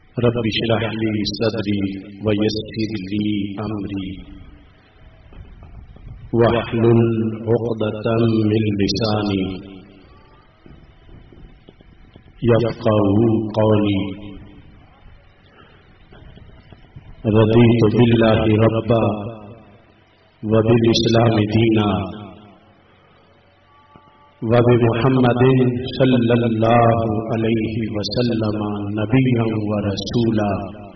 رب اشرح لي صدري ويسر لي أمري واحلل عقدة من لساني يفقهوا قولي. رضيت بالله ربا وبالإسلام دينا وبمحمد صلى الله عليه وسلم نبيا ورسولا.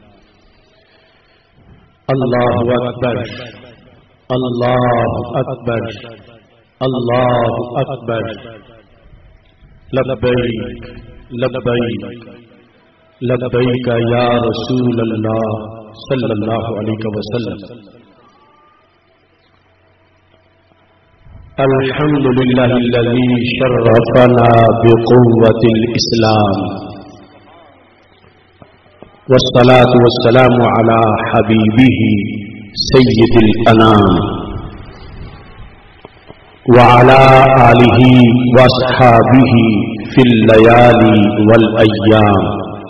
الله أكبر الله أكبر الله أكبر. لبيك لبيك لبيك يا رسول الله صلى الله عليه وسلم. الحمد لله الذي شرفنا بقوة الإسلام، والصلاة والسلام على حبيبه سيد الأنام وعلى آله وأصحابه في الليالي والأيام.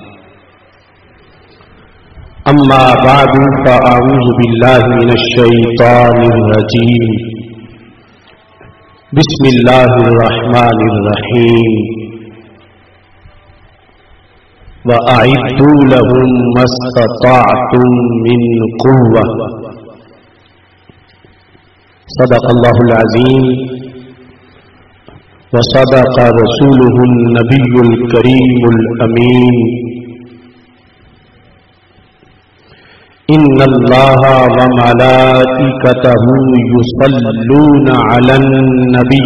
أما بعد فأعوذ بالله من الشيطان الرجيم. بسم الله الرحمن الرحيم. وأعدوا لهم ما استطعتم من قوة. صدق الله العظيم وصدق رسوله النبي الكريم الأمين. إن الله وملائكته يصلون على النبي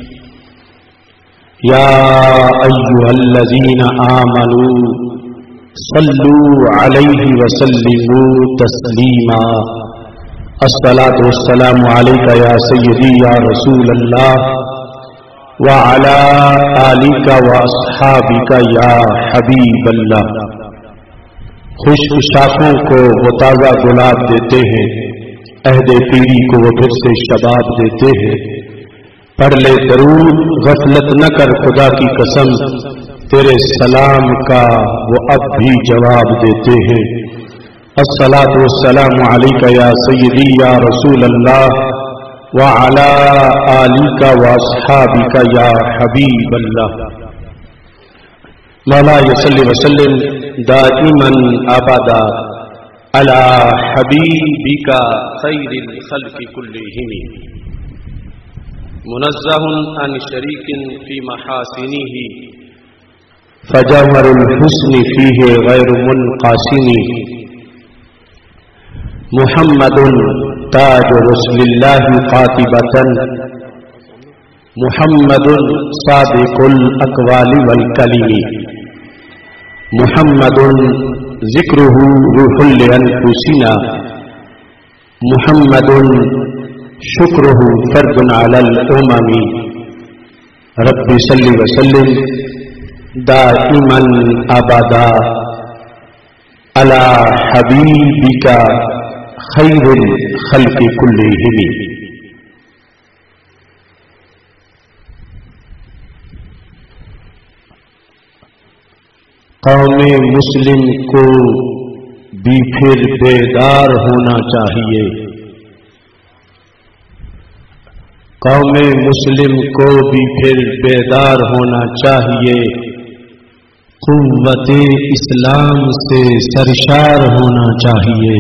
يا أيها الذين آمنوا صلوا عليه وسلموا تسليما. الصلاة والسلام عليك يا سيدي يا رسول الله وعلى آلك وأصحابك يا حبيب الله. خوش شاخوں کو وہ تازہ گلاب دیتے ہیں، عہد پیری کو وہ پھر سے شباب دیتے ہیں. پڑھ لے درود غفلت نہ کر خدا کی قسم، تیرے سلام کا وہ اب بھی جواب دیتے ہیں. الصلاۃ والسلام علیک یا سیدی یا رسول اللہ وعلی آلک واصحابک یا حبیب اللہ. مولا صلی وسلم دائما ابدا علی حبیبک خیر الخلق کلہم. منزہ عن شریک فی محاسنہ فجوہر الحسن فیہ غیر منقاسم. محمد تاج رسول اللہ قاطبۃ محمد صادق الاقوال والکلم. محمد ذکرہ روح لانفسنا محمد شکرہ فرد علی الامم. رب صلی وسلم دائما ابدا علی حبیبک خیر الخلق کلہم. قوم مسلم کو بھی پھر بیدار ہونا چاہیے. قوم مسلم کو بھی پھر بیدار ہونا چاہیے. قوت اسلام سے سرشار ہونا چاہیے.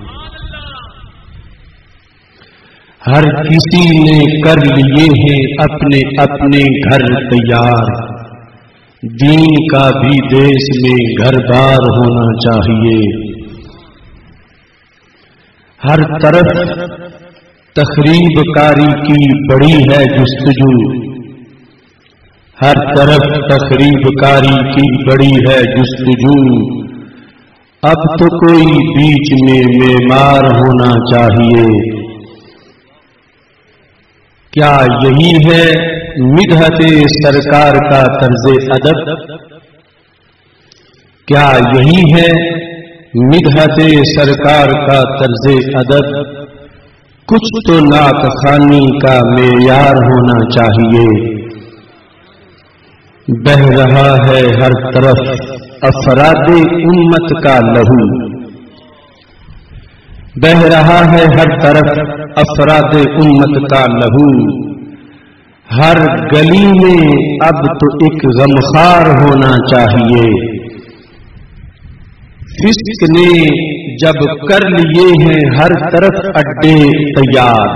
ہر کسی نے کر لیے ہیں اپنے اپنے گھر تیار. دین کا بھی دیش میں گھر بار ہونا چاہیے. ہر طرف تخریب کاری کی بڑی ہے جستجو. ہر طرف تخریب کاری کی بڑی ہے جستجو. اب تو کوئی بیچ میں معمار ہونا چاہیے. کیا یہی ہے مدحت سرکار کا طرز ادب؟ کیا یہی ہے مدحت سرکار کا طرز ادب؟ کچھ تو نعت خوانی کا معیار ہونا چاہیے. بہہ رہا ہے ہر طرف افراد امت کا لہو، بہ رہا ہے ہر طرف افراد امت کا لہو، ہر گلی میں اب تو ایک غمخوار ہونا چاہیے۔ فسق نے جب کر لیے ہیں ہر طرف اڈے تیار،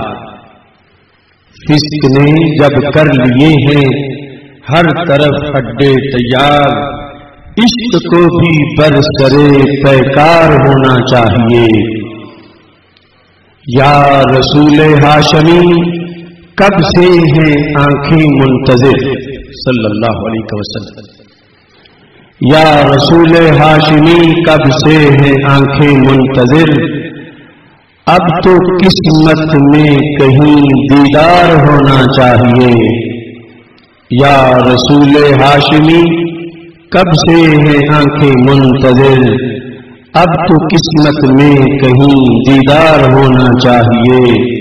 فسق نے جب کر لیے ہیں ہر طرف اڈے تیار، عشق کو بھی برسرے پیکار ہونا چاہیے۔ یا رسول ہاشمی کب سے ہیں آنکھیں منتظر، صلی اللہ علیہ وسلم، یا رسول ہاشمی کب سے ہیں آنکھیں منتظر، اب تو قسمت میں کہیں دیدار ہونا چاہیے۔ یا رسول ہاشمی کب سے ہیں آنکھیں منتظر، اب تو قسمت میں کہیں دیدار ہونا چاہیے۔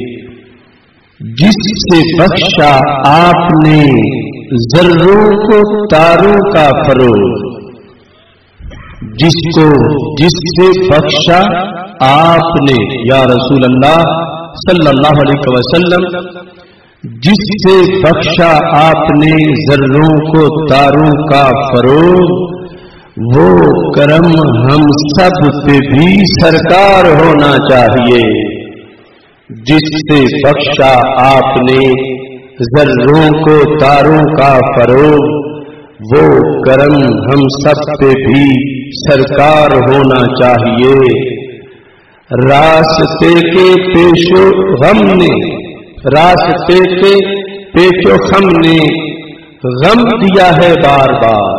جس سے بخشا آپ نے ذروں کو تاروں کا فروغ، جس سے بخشا آپ نے یا رسول اللہ صلی اللہ علیہ وسلم، جس سے بخشا آپ نے ذروں کو تاروں کا فروغ، وہ کرم ہم سب پہ بھی سرکار ہونا چاہیے۔ جس سے بخشا آپ نے ذروں کو تاروں کا فروغ، وہ کرم ہم سب پہ بھی سرکار ہونا چاہیے۔ راستے کے پیشو غم نے، راستے کے پیچو خم نے غم دیا ہے بار بار،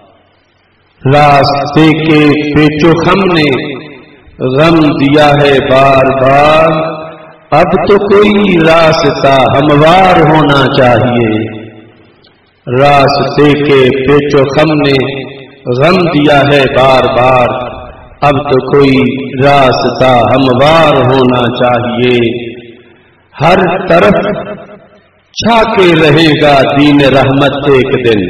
راستے کے پیچو خم نے غم دیا ہے بار بار، اب تو کوئی راستہ ہموار ہونا چاہیے۔ راستے کے پیچو خم نے غم دیا ہے بار بار، اب تو کوئی راستہ ہموار ہونا چاہیے۔ ہر طرف چھا کے رہے گا دین رحمت ایک دن،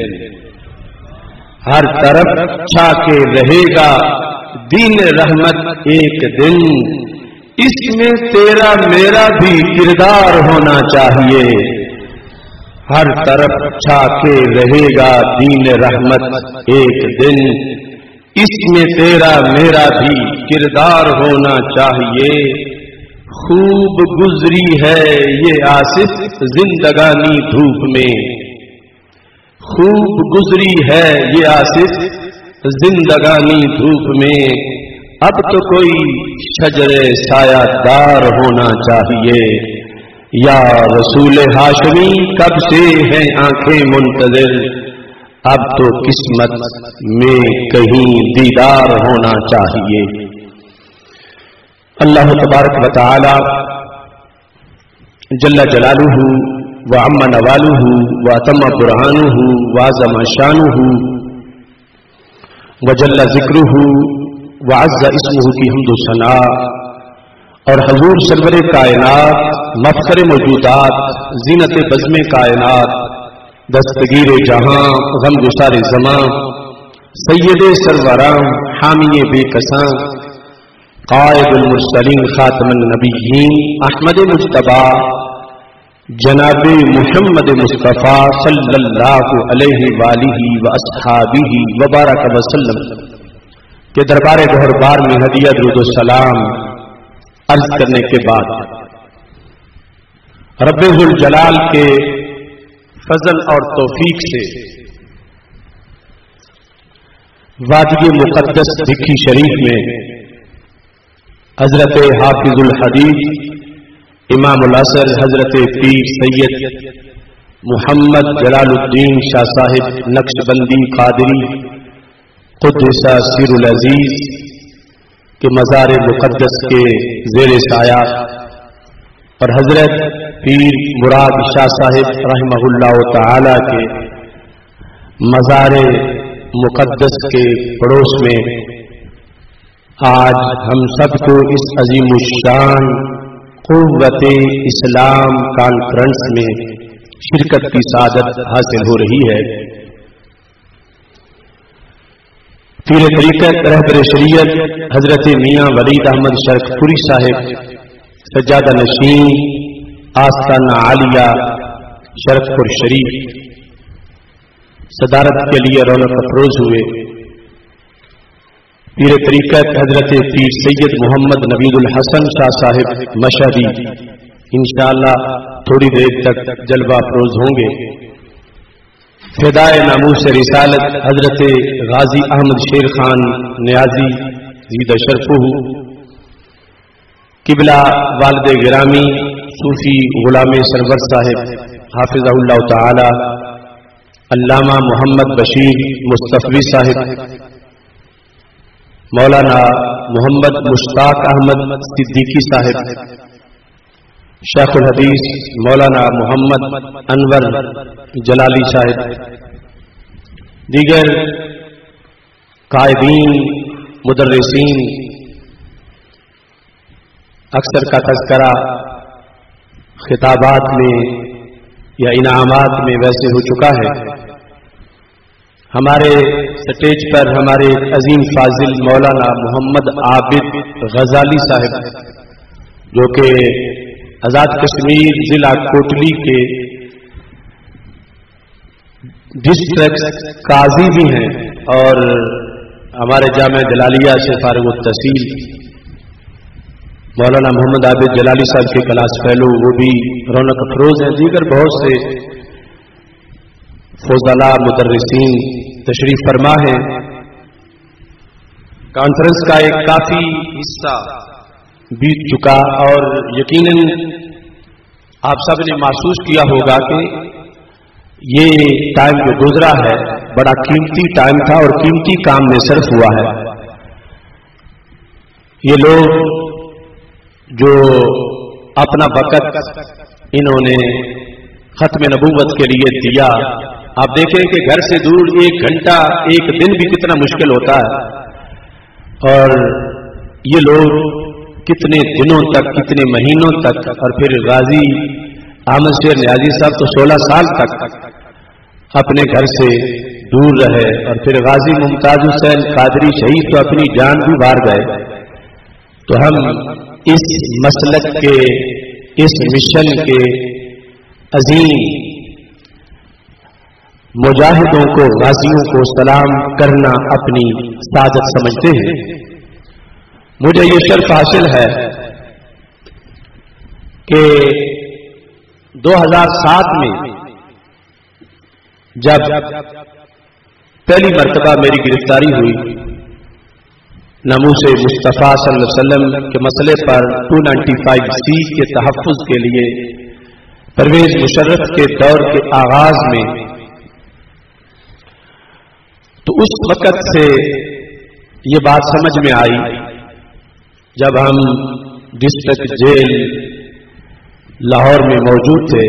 ہر طرف چھا کے رہے گا دین رحمت ایک دن، اس میں تیرا میرا بھی کردار ہونا چاہیے۔ ہر طرف چھا کے رہے گا دین رحمت ایک دن، اس میں تیرا میرا بھی کردار ہونا چاہیے۔ خوب گزری ہے یہ آصف زندگانی دھوپ میں، خوب گزری ہے یہ آصف زندگانی دھوپ میں، اب تو کوئی شجر سایہ دار ہونا چاہیے۔ یا رسول ہاشمی کب سے ہیں آنکھیں منتظر، اب تو قسمت میں کہیں دیدار ہونا چاہیے۔ اللہ تبارک و تعالی جل جلالہ وعم نوالہ واتم برہانہ وعظم شانہ وجل ذکرہ وعز اسمہ کی حمد و ثنا، اور حضور سرور کائنات، مفخر موجودات، زینت بزم کائنات، دستگیر جہاں، غم گسار زمان، سید سروران، حامی بے کساں، قائد المرسلین، خاتم النبیین، احمد مجتبی جناب محمد مصطفیٰ صلی اللہ علیہ وآلہ واصحابہ وبارک وسلم کے دربار گہربار میں ہدیہ درود و سلام عرض کرنے کے بعد، رب ذوالجلال کے فضل اور توفیق سے وادی مقدس بھکھی شریف میں حضرت حافظ الحدیث امام الاثر حضرت پیر سید محمد جلال الدین شاہ صاحب نقشبندی قادری قدس سیر العزیز کے مزار مقدس کے زیر سایہ، اور حضرت پیر مراد شاہ صاحب رحمہ اللہ تعالی کے مزار مقدس کے پڑوس میں آج ہم سب کو اس عظیم الشان قوت اسلام کانفرنس میں شرکت کی سعادت حاصل ہو رہی ہے۔ پیر طریقت رہبر شریعت حضرت میاں ولید احمد شرقپوری صاحب سجادہ نشین آستانہ عالیہ شرقپور شریف صدارت کے لیے رونق افروز ہوئے۔ پیر طریقت حضرت پیر سید محمد نوید الحسن شاہ صاحب مشہدی انشاءاللہ تھوڑی دیر تک جلوہ افروز ہوں گے۔ فدائے ناموس رسالت حضرت غازی احمد شیر خان نیازی زیدہ شرفہ قبلہ والد گرامی صوفی غلام سرور صاحب حافظہ اللہ تعالی، علامہ محمد بشیر مصطفی صاحب، مولانا محمد مشتاق احمد صدیقی صاحب، شیخ الحدیث مولانا محمد انور جلالی صاحب، دیگر قائدین مدرسین، اکثر کا تذکرہ خطابات میں یا انعامات میں ویسے ہو چکا ہے۔ ہمارے سٹیج پر ہمارے عظیم فاضل مولانا محمد عابد غزالی صاحب، جو کہ آزاد کشمیر ضلع کوٹلی کے ڈسٹرکٹ قاضی بھی ہیں اور ہمارے جامعہ جلالیہ سے فارغ التحصیل، مولانا محمد عابد جلالی صاحب کے کلاس فیلو، وہ بھی رونق افروز ہیں۔ دیگر بہت سے فضلاء مدرسین تشریف فرما ہیں۔ کانفرنس کا ایک کافی حصہ بیت چکا اور یقیناً آپ سب نے محسوس کیا ہوگا کہ یہ ٹائم جو گزرا ہے بڑا قیمتی ٹائم تھا اور قیمتی کام میں صرف ہوا ہے۔ یہ لوگ جو اپنا وقت انہوں نے ختم نبوت کے لیے دیا، آپ دیکھیں کہ گھر سے دور 1 گھنٹہ 1 دن بھی کتنا مشکل ہوتا ہے، اور یہ لوگ کتنے دنوں تک، کتنے مہینوں تک، اور پھر غازی احمد شیر نیازی صاحب تو 16 سال تک اپنے گھر سے دور رہے، اور پھر غازی ممتاز حسین قادری شہید تو اپنی جان بھی وار گئے۔ تو ہم اس مسلک کے، اس مشن کے عظیم مجاہدوں کو، غازیوں کو سلام کرنا اپنی سعادت سمجھتے ہیں۔ مجھے یہ شرف حاصل ہے کہ 2007 میں جب پہلی مرتبہ میری گرفتاری ہوئی ناموس مصطفیٰ صلی اللہ علیہ وسلم کے مسئلے پر 295C کے تحفظ کے لیے پرویز مشرف کے دور کے آغاز میں، تو اس وقت سے یہ بات سمجھ میں آئی جب ہم ڈسٹرکٹ جیل لاہور میں موجود تھے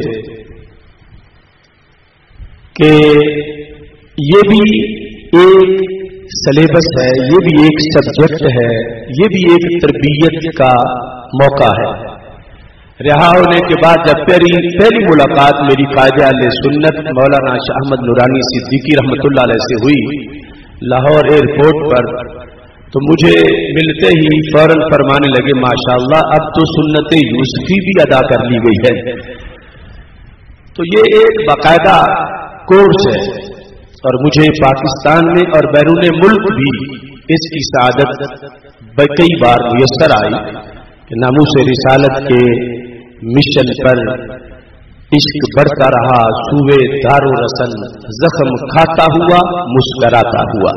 کہ یہ بھی ایک سلیبس ہے، یہ بھی ایک سبجیکٹ ہے، یہ بھی ایک تربیت کا موقع ہے۔ رہا ہونے کے بعد جب پہلی ملاقات میری قائد اہل سنت مولانا شاہ احمد نورانی صدیقی رحمۃ اللہ علیہ سے ہوئی لاہور ایئرپورٹ پر، تو مجھے ملتے ہی فوراً فرمانے لگے ماشاءاللہ اب تو سنت یوسفی بھی ادا کر لی گئی ہے۔ تو یہ ایک باقاعدہ کورس ہے، اور مجھے پاکستان میں اور بیرون ملک بھی اس کی سعادت کئی بار میسر آئی کہ ناموس رسالت کے مشن پر عشق بڑھتا رہا، سوئے دار و رسن زخم کھاتا ہوا مسکراتا ہوا۔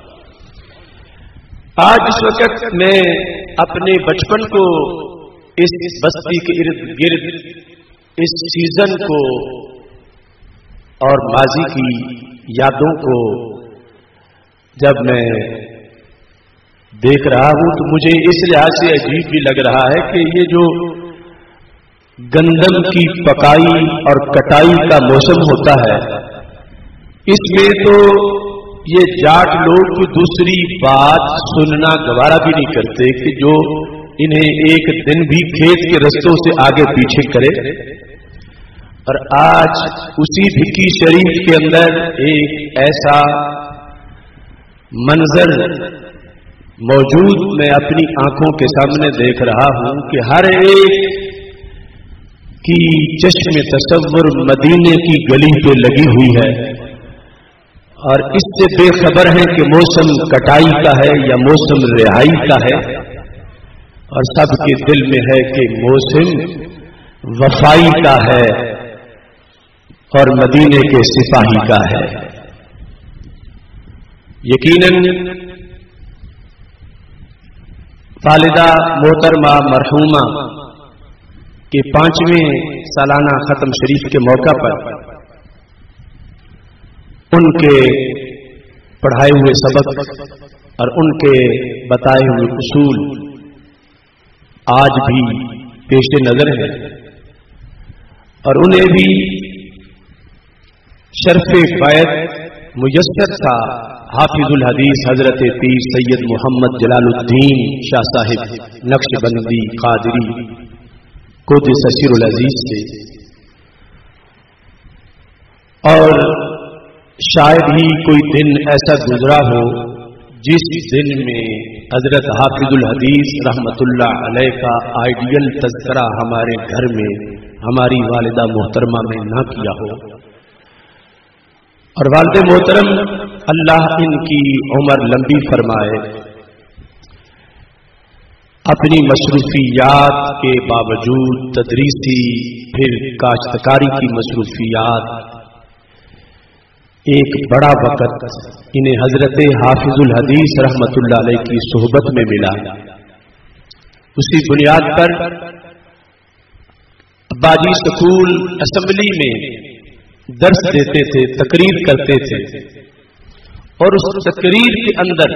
آج اس وقت میں اپنے بچپن کو، اس بستی کے ارد گرد اس سیزن کو اور ماضی کی یادوں کو جب میں دیکھ رہا ہوں تو مجھے اس لحاظ سے عجیب بھی لگ رہا ہے کہ یہ جو گندم کی پکائی اور کٹائی کا موسم ہوتا ہے، اس میں تو یہ جاٹ لوگ کوئی دوسری بات سننا گوارا بھی نہیں کرتے کہ جو انہیں ایک دن بھی کھیت کے رستوں سے آگے پیچھے کرے۔ اور آج اسی بھکی شریف کے اندر ایک ایسا منظر موجود میں اپنی آنکھوں کے سامنے دیکھ رہا ہوں کہ ہر ایک کی چشم تصور مدینے کی گلی پہ لگی ہوئی ہے اور اس سے بے خبر ہے کہ موسم کٹائی کا ہے یا موسم رہائی کا ہے، اور سب کے دل میں ہے کہ موسم وفائی کا ہے اور مدینے کے سپاہی کا ہے۔ یقیناً والدہ محترمہ مرحومہ کے 5ویں سالانہ ختم شریف کے موقع پر ان کے پڑھائے ہوئے سبق اور ان کے بتائے ہوئے اصول آج بھی پیش نظر ہے، اور انہیں بھی شرف بیعت میسر تھا حافظ الحدیث حضرت پیر سید محمد جلال الدین شاہ صاحب نقشبندی قادری قدس سر العزیز سے، اور شاید ہی کوئی دن ایسا گزرا ہو جس دن میں حضرت حافظ الحدیث رحمت اللہ علیہ کا آئیڈیل تذکرہ ہمارے گھر میں ہماری والدہ محترمہ میں نہ کیا ہو۔ اور والد محترم اللہ ان کی عمر لمبی فرمائے، اپنی مصروفیات کے باوجود تدریسی پھر کاشتکاری کی مصروفیات ایک بڑا وقت انہیں حضرت حافظ الحدیث رحمت اللہ علیہ کی صحبت میں ملا۔ اسی بنیاد پر اباجی سکول اسمبلی میں درس دیتے تھے، تقریر کرتے تھے، اور اس تقریر کے اندر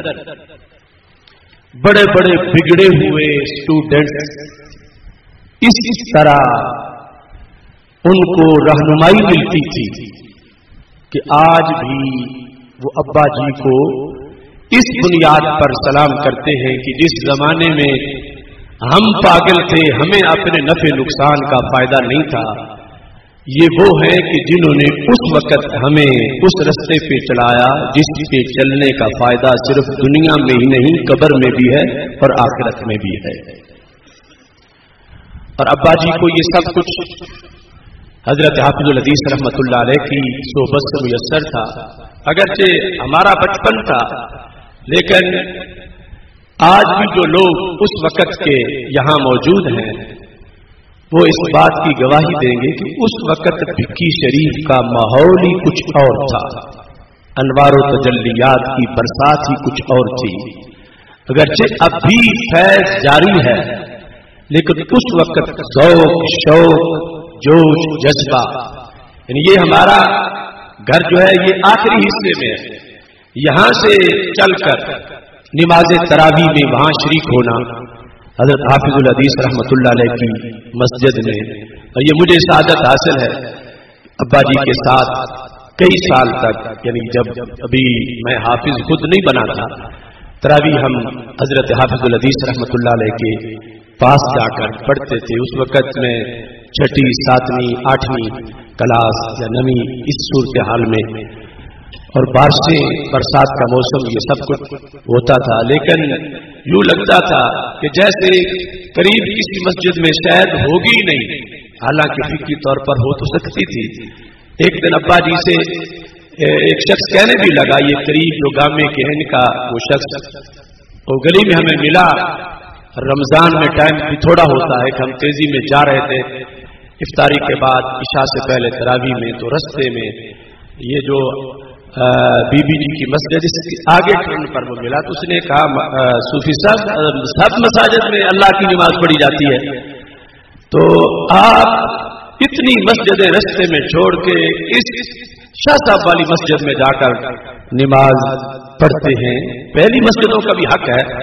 بڑے بڑے بگڑے ہوئے اسٹوڈنٹس اس طرح ان کو رہنمائی ملتی تھی کہ آج بھی وہ ابا جی کو اس بنیاد پر سلام کرتے ہیں کہ جس زمانے میں ہم پاگل تھے، ہمیں اپنے نفع نقصان کا فائدہ نہیں تھا، یہ وہ ہیں کہ جنہوں نے اس وقت ہمیں اس رستے پہ چلایا جس پہ چلنے کا فائدہ صرف دنیا میں ہی نہیں قبر میں بھی ہے اور آخرت میں بھی ہے۔ اور ابا جی کو یہ سب کچھ حضرت حافظ الحدیث رحمت اللہ علیہ کی صحبت سے میسر تھا۔ اگرچہ ہمارا بچپن تھا، لیکن آج بھی جو لوگ اس وقت کے یہاں موجود ہیں وہ اس بات کی گواہی دیں گے کہ اس وقت بھکی شریف کا ماحول ہی کچھ اور تھا، انوار و تجلیات کی برسات ہی کچھ اور تھی۔ اگرچہ اب بھی فیض جاری ہے، لیکن اس وقت ذوق، شوق، جوش، جذبہ، یعنی یہ ہمارا گھر جو ہے یہ آخری حصے میں ہے، یہاں سے چل کر نماز تراویح میں وہاں شریک ہونا حضرت حافظ الحدیث رحمت اللہ علیہ کی مسجد میں، اور یہ مجھے سعادت حاصل ہے ابا جی کے ساتھ کئی سال تک، یعنی جب ابھی میں حافظ خود نہیں بنا تھا، تراویح ہم حضرت حافظ الحدیث رحمت اللہ علیہ کے پاس جا کر پڑھتے تھے۔ اس وقت میں 6، 7، 8ویں کلاس یا 9ویں اس صورتحال میں، اور بارشیں، برسات کا موسم، یہ سب کچھ ہوتا تھا، لیکن یوں لگتا تھا کہ جیسے قریب کسی مسجد میں شاید ہوگی ہی نہیں، حالانکہ فکری طور پر ہو تو سکتی تھی۔ ایک دن ابا جی سے ایک شخص کہنے بھی لگا، یہ قریب جو گامے کے ہیں کا وہ شخص وہ گلی میں ہمیں ملا، رمضان میں ٹائم بھی تھوڑا ہوتا ہے کہ ہم تیزی میں جا رہے تھے افطاری کے بعد عشاء سے پہلے تراویح میں، تو رستے میں یہ جو بی بی جی کی مسجد اس کے آگے ٹرن پر وہ ملا، تو اس نے کہا صوفی صاحب سب مساجد میں اللہ کی نماز پڑھی جاتی ہے، تو آپ اتنی مسجدیں رستے میں چھوڑ کے اس شاہ صاحب والی مسجد میں جا کر نماز پڑھتے ہیں، پہلی مسجدوں کا بھی حق ہے۔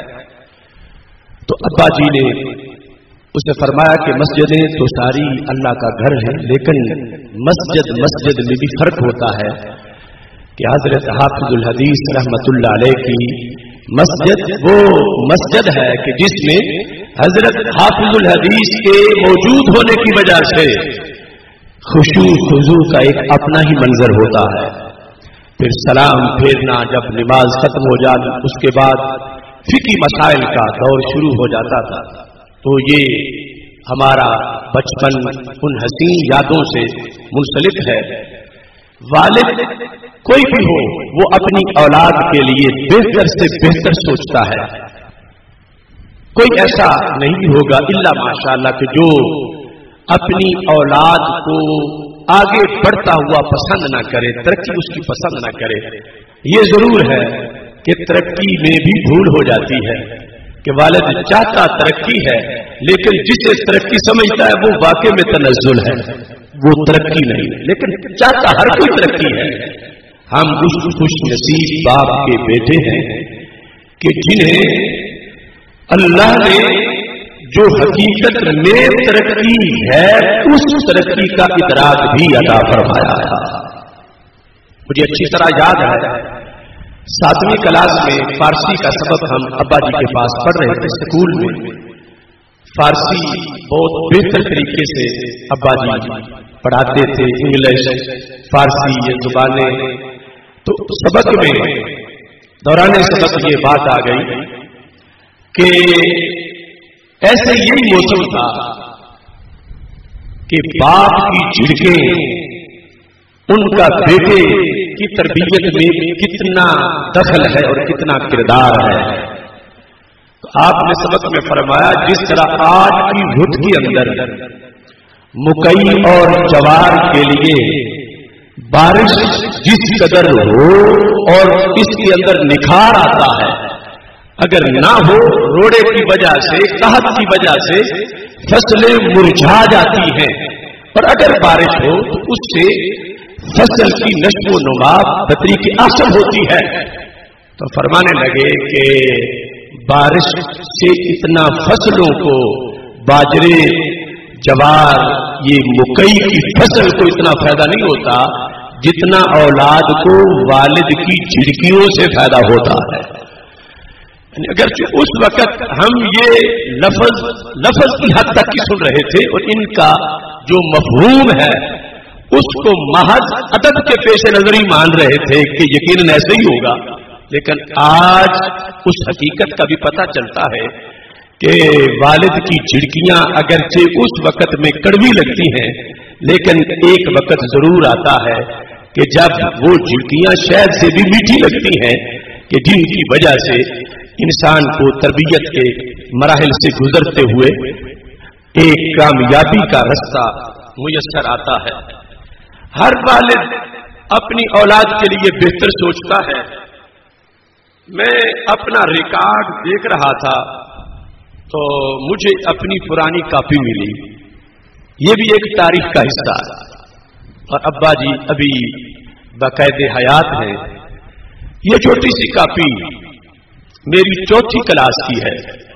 تو ابا جی نے اسے فرمایا کہ مسجدیں تو ساری اللہ کا گھر ہے، لیکن مسجد میں بھی فرق ہوتا ہے کہ حضرت حافظ الحدیث رحمت اللہ علیہ کی مسجد وہ مسجد ہے کہ جس میں حضرت حافظ الحدیث کے موجود ہونے کی وجہ سے خشوع خضوع کا ایک اپنا ہی منظر ہوتا ہے۔ پھر سلام پھیرنا جب نماز ختم ہو جاتی اس کے بعد فقہی مسائل کا دور شروع ہو جاتا تھا. تو یہ ہمارا بچپن ان حسین یادوں سے منسلک ہے. والد کوئی بھی ہو وہ اپنی اولاد کے لیے بہتر سے بہتر سوچتا ہے. کوئی ایسا نہیں ہوگا الا ماشاءاللہ کہ جو اپنی اولاد کو آگے بڑھتا ہوا پسند نہ کرے، ترقی اس کی پسند نہ کرے. یہ ضرور ہے کہ ترقی میں بھی بھول ہو جاتی ہے کہ والد چاہتا ترقی ہے لیکن جسے ترقی سمجھتا ہے وہ واقع میں تنزل ہے، وہ ترقی نہیں، لیکن چاہتا ہر کوئی ترقی ہے. ہم اس خوش نصیب باپ کے بیٹے ہیں کہ جنہیں اللہ نے جو حقیقت میں ترقی ہے اس ترقی کا ادراک بھی عطا فرمایا تھا. مجھے اچھی طرح یاد ہے 7ویں کلاس میں فارسی کا سبق ہم ابا جی کے پاس پڑھ رہے تھے. اسکول میں فارسی بہت بہتر طریقے سے ابا جی پڑھاتے تھے، انگلش فارسی یہ زبانیں. تو سبق میں دوران سبق یہ بات آ گئی کہ ایسے یہی موسم تھا کہ باپ کی جھڑکیں ان کا بیٹے کی تربیت میں کتنا دخل ہے اور کتنا کردار ہے. تو آپ نے سبق میں فرمایا جس طرح آج کی رت کے اندر مکئی اور جوار کے لیے بارش جس قدر ہو اور اس کے اندر نکھار آتا ہے، اگر نہ ہو روڑے کی وجہ سے قحط کی وجہ سے فصلیں مرجھا جاتی ہیں، اور اگر بارش ہو تو اس سے فصل کی نشو و نما بطری کی آسر ہوتی ہے. تو فرمانے لگے کہ بارش سے اتنا فصلوں کو باجرے جوار یہ مکئی کی فصل کو اتنا فائدہ نہیں ہوتا جتنا اولاد کو والد کی جھڑکیوں سے فائدہ ہوتا ہے. اگرچہ اس وقت ہم یہ لفظ کی حد تک کی سن رہے تھے اور ان کا جو مفہوم ہے اس کو محض ادب کے پیش نظر ہی مان رہے تھے کہ یقیناً ایسے ہی ہوگا، لیکن آج اس حقیقت کا بھی پتہ چلتا ہے کہ والد کی جھڑکیاں اگرچہ اس وقت میں کڑوی لگتی ہیں لیکن ایک وقت ضرور آتا ہے کہ جب وہ جھڑکیاں شاید سے بھی میٹھی لگتی ہیں کہ جن کی وجہ سے انسان کو تربیت کے مراحل سے گزرتے ہوئے ایک کامیابی کا رستہ میسر آتا ہے. ہر والد اپنی اولاد کے لیے بہتر سوچتا ہے. میں اپنا ریکارڈ دیکھ رہا تھا تو مجھے اپنی پرانی کاپی ملی، یہ بھی ایک تاریخ کا حصہ ہے اور ابا جی ابھی باقاعدہ حیات ہیں. یہ چھوٹی سی کاپی میری 4تھی کلاس کی ہے.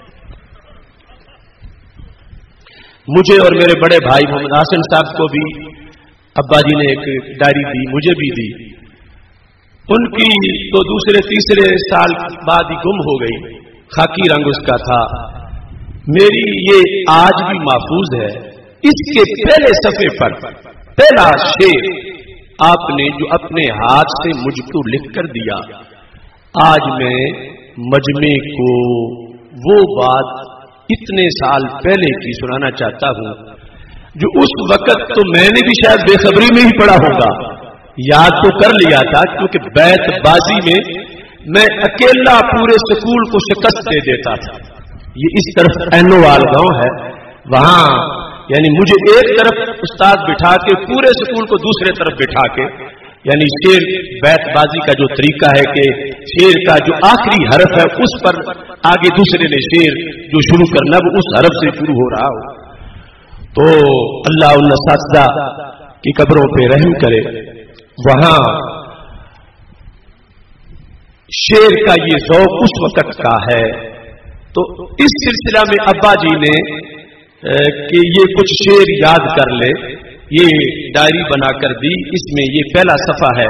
مجھے اور میرے بڑے بھائی محمد حسن صاحب کو بھی ابا جی نے ایک ڈائری دی، مجھے بھی دی. ان کی تو دوسرے تیسرے سال بعد ہی گم ہو گئی، خاکی رنگ اس کا تھا. میری یہ آج بھی محفوظ ہے. اس کے پہلے صفحے پر پہلا شعر آپ نے جو اپنے ہاتھ سے مجھ کو لکھ کر دیا، آج میں مجمع کو وہ بات اتنے سال پہلے کی سنانا چاہتا ہوں جو اس وقت تو میں نے بھی شاید بے خبری میں ہی پڑھا ہوگا، یاد تو کر لیا تھا کیونکہ بیت بازی میں اکیلا پورے سکول کو شکست دے دیتا تھا. یہ اس طرف اینوال گاؤں ہے، وہاں یعنی مجھے ایک طرف استاد بٹھا کے پورے سکول کو دوسرے طرف بٹھا کے، یعنی شیر بیت بازی کا جو طریقہ ہے کہ شیر کا جو آخری حرف ہے اس پر آگے دوسرے نے شیر جو شروع کرنا وہ اس حرف سے شروع ہو رہا ہو. تو اللہ ان اساتذہ کی قبروں پہ رحم کرے. وہاں شیر کا یہ ذوق اس وقت کا ہے. تو اس سلسلہ میں ابا جی نے کہ یہ کچھ شعر یاد کر لے، یہ ڈائری بنا کر دی. اس میں یہ پہلا صفحہ ہے،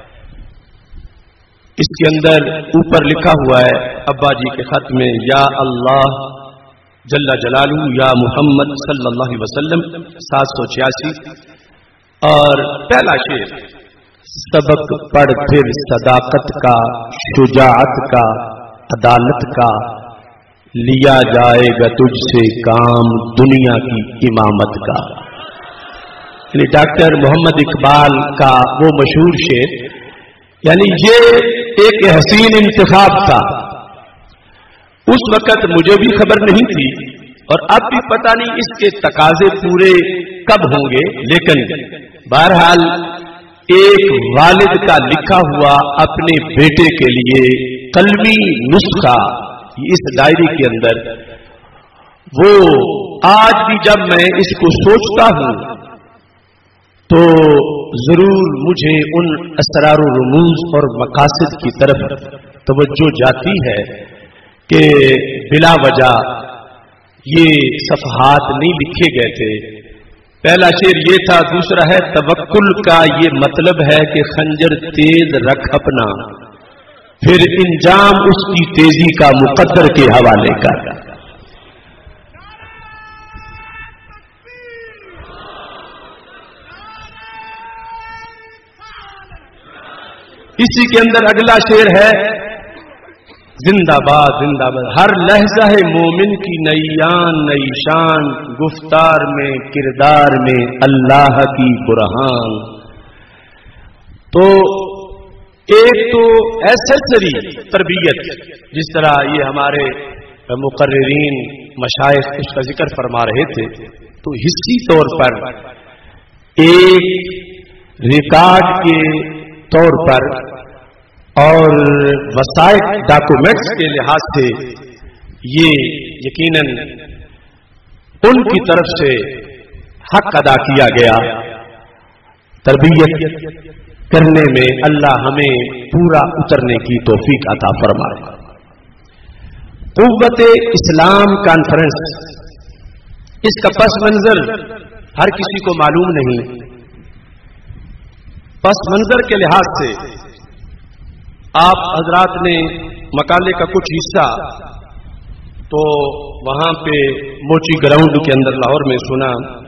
اس کے اندر اوپر لکھا ہوا ہے ابا جی کے خط میں، یا اللہ جل جلالہ یا محمد صلی اللہ علیہ وسلم 786. اور پہلا شعر सबक पढ़ फिर सदाकत का, शुजाअत का, अदालत का, लिया जाएगा तुझसे काम दुनिया की इमामत का। डॉक्टर मोहम्मद इकबाल का वो मशहूर शेर, यानी ये एक हसीन इंतखाब था। उस वक्त मुझे भी खबर नहीं थी और अब भी पता नहीं इसके तकाजे पूरे कब होंगे, लेकिन बहरहाल एक वालिद का लिखा हुआ अपने बेटे के लिए कलमी नुस्खा इस डायरी के अंदर, वो आज भी जब मैं इसको सोचता हूं तो जरूर मुझे उन असरार रुमूज और मकासद की तरफ तवज्जो जाती है कि बिला वजह ये सफहात नहीं लिखे गए थे। पहला शेर ये था। दूसरा है तवक्कुल का ये मतलब है कि खंजर तेज रख अपना, फिर इंजाम उसकी तेजी का मुकद्दर के हवाले कर। इसी के अंदर अगला शेर है जिंदाबाद जिंदाबाद, हर लहजा है मोमिन की नई आन नई शान, गुफ्तार में किरदार में अल्लाह की बुरहान। तो एक तो एसेसरी तरबियत, जिस तरह ये हमारे मुकर्रिरीन मशाइख उसका जिक्र फरमा रहे थे, तो हिस्सी तौर पर एक रिकॉर्ड के तौर पर और वसाइक डॉक्यूमेंट्स के लिहाज से ये यकीनन उनकी तरफ से हक अदा किया गया। तरबियत करने में अल्लाह हमें पूरा उतरने की तौफीक अता फरमाए। कुव्वत इस्लाम कॉन्फ्रेंस, इसका पस मंजर हर किसी को मालूम नहीं। पस मंजर के लिहाज से आप हजरात ने मकाले का कुछ हिस्सा तो वहां पे मोची ग्राउंड के अंदर लाहौर में सुना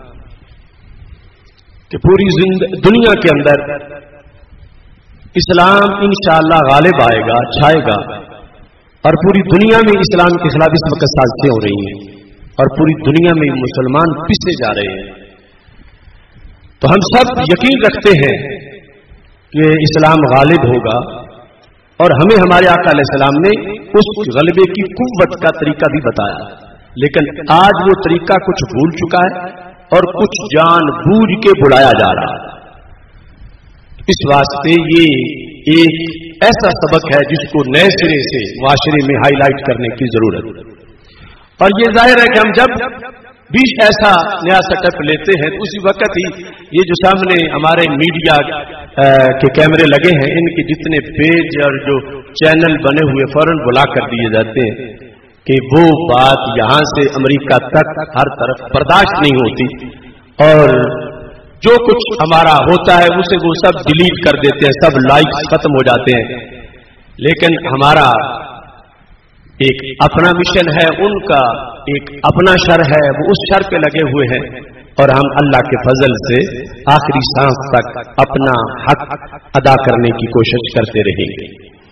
कि पूरी दुनिया के अंदर इस्लाम इंशाअल्लाह गालिब आएगा, छाएगा, और पूरी दुनिया में इस्लाम के खिलाफ इस वक्त साजिशें हो रही हैं और पूरी दुनिया में मुसलमान पिसे जा रहे हैं। तो हम सब यकीन रखते हैं कि इस्लाम गालिब होगा और हमें हमारे आका अलैहिस्सलाम ने उस गलबे की कुव्वत का तरीका भी बताया, लेकिन आज वो तरीका कुछ भूल चुका है और कुछ जानबूझ के बुलाया जा रहा है। इस वास्ते ये एक ऐसा सबक है जिसको नए सिरे से मुआशरे में हाईलाइट करने की जरूरत है। और ये जाहिर है कि हम जब भी ऐसा नया सेटअप लेते हैं तो उसी वक्त ही ये जो सामने हमारे मीडिया के कैमरे लगे हैं, इनके जितने पेज और जो चैनल बने हुए फौरन बुला कर दिए जाते हैं कि वो बात यहां से अमेरिका तक हर तरफ बर्दाश्त नहीं होती और जो कुछ हमारा होता है उसे वो सब डिलीट कर देते हैं, सब लाइक्स खत्म हो जाते हैं। लेकिन हमारा एक अपना मिशन है, उनका एक अपना शर है, वो उस शर पे लगे हुए हैं और हम अल्लाह के फजल से आखिरी सांस तक अपना हक अदा करने की कोशिश करते रहेंगे।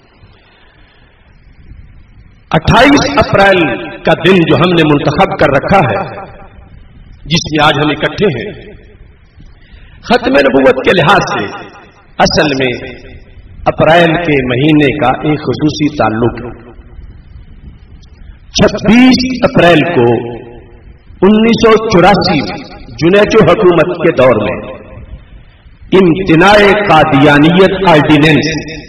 28 अप्रैल का दिन जो हमने मुंतखब कर रखा है, जिसमें आज हम इकट्ठे हैं, खत्म नबूवत के लिहाज से असल में अप्रैल के महीने का एक खुसूसी ताल्लुक है। 26 अप्रैल को 1984 में जुनैचो हुकूमत के दौर में इम्तिनाए कादियानियत ऑर्डिनेंस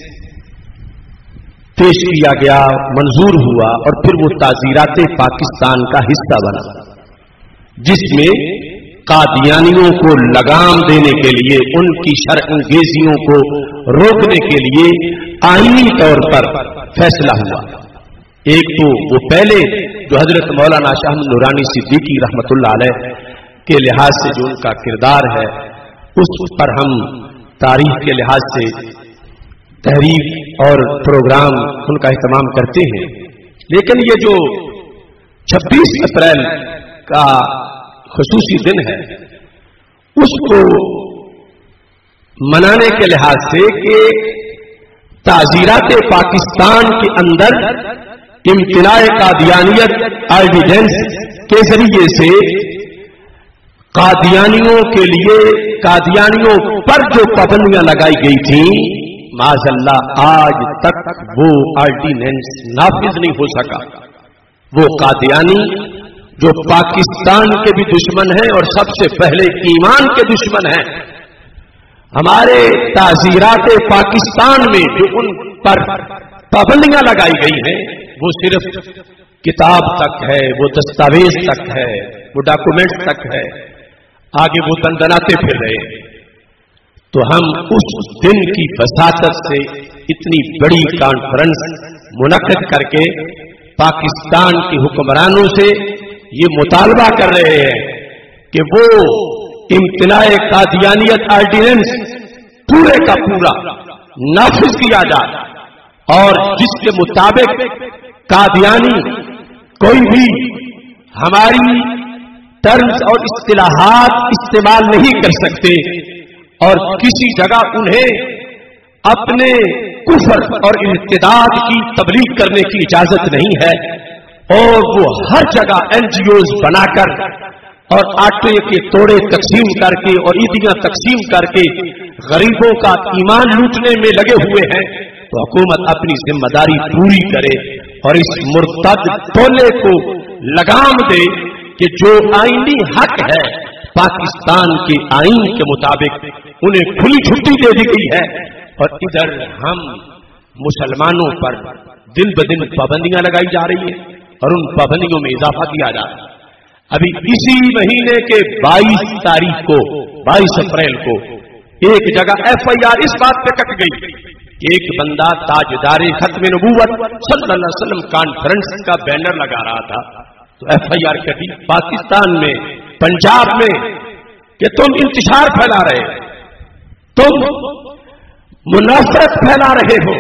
पेश किया गया, मंजूर हुआ और फिर वो ताजीराते पाकिस्तान का हिस्सा बना, जिसमें कादियानियों को लगाम देने के लिए, उनकी शरअंगेजियों को रोकने के लिए आईनी तौर पर फैसला हुआ। एक तो वो पहले जो हजरत मौलाना शाह नूरानी सिद्दीकी रहमतुल्लाह अलैह के लिहाज से जो उनका किरदार है, उस पर हम तारीख के लिहाज से तहरीर और प्रोग्राम उनका इस्तेमाल करते हैं। लेकिन ये जो 26 अप्रैल का खुसूसी दिन है, उसको منانے کے لحاظ سے کہ تعزیرات پاکستان کے اندر امتناع قادیانیت آرڈیننس کے ذریعے سے قادیانیوں کے لیے قادیانیوں پر جو پابندیاں لگائی گئی تھیں، معاذ اللہ آج تک وہ آرڈیننس نافذ نہیں ہو سکا۔ وہ قادیانی جو پاکستان کے بھی دشمن ہیں اور سب سے پہلے ایمان کے دشمن ہیں، ہمارے تعزیرات پاکستان میں جو ان پر پابندیاں لگائی گئی ہیں وہ صرف کتاب تک ہے، وہ دستاویز تک ہے، وہ ڈاکومنٹ تک ہے، آگے وہ دندناتے پھر رہے۔ تو ہم اس دن کی وساطت سے اتنی بڑی کانفرنس منعقد کر کے پاکستان کے حکمرانوں سے یہ مطالبہ کر رہے ہیں کہ وہ امتناع قادیانیت آرڈیننس پورے کا پورا نافذ کیا جائے، اور جس کے مطابق قادیانی کوئی بھی ہماری ٹرمز اور اصطلاحات استعمال نہیں کر سکتے، اور کسی جگہ انہیں اپنے کفر اور ارتداد کی تبلیغ کرنے کی اجازت نہیں ہے، اور وہ ہر جگہ NGOs بنا کر اور آٹے کے توڑے تقسیم کر کے اور عیدیاں تقسیم کر کے غریبوں کا ایمان لوٹنے میں لگے ہوئے ہیں۔ تو حکومت اپنی ذمہ داری پوری کرے اور اس مرتد ٹولے کو لگام دے کہ جو آئینی حق ہے پاکستان کے آئین کے مطابق انہیں کھلی چھٹی دے دی گئی ہے، اور ادھر ہم مسلمانوں پر دن بدن پابندیاں لگائی جا رہی ہیں اور ان پابندیوں میں اضافہ کیا جا رہا ہے۔ ابھی اسی مہینے کے 22 تاریخ کو 22 اپریل کو ایک جگہ FIR اس بات پہ کٹ گئی کہ ایک بندہ تاجدار ختم نبوت صلی اللہ علیہ وسلم کانفرنس کا بینر لگا رہا تھا، تو FIR کٹی پاکستان میں، پنجاب میں، کہ تم انتشار پھیلا رہے، تم منافرت پھیلا رہے ہو۔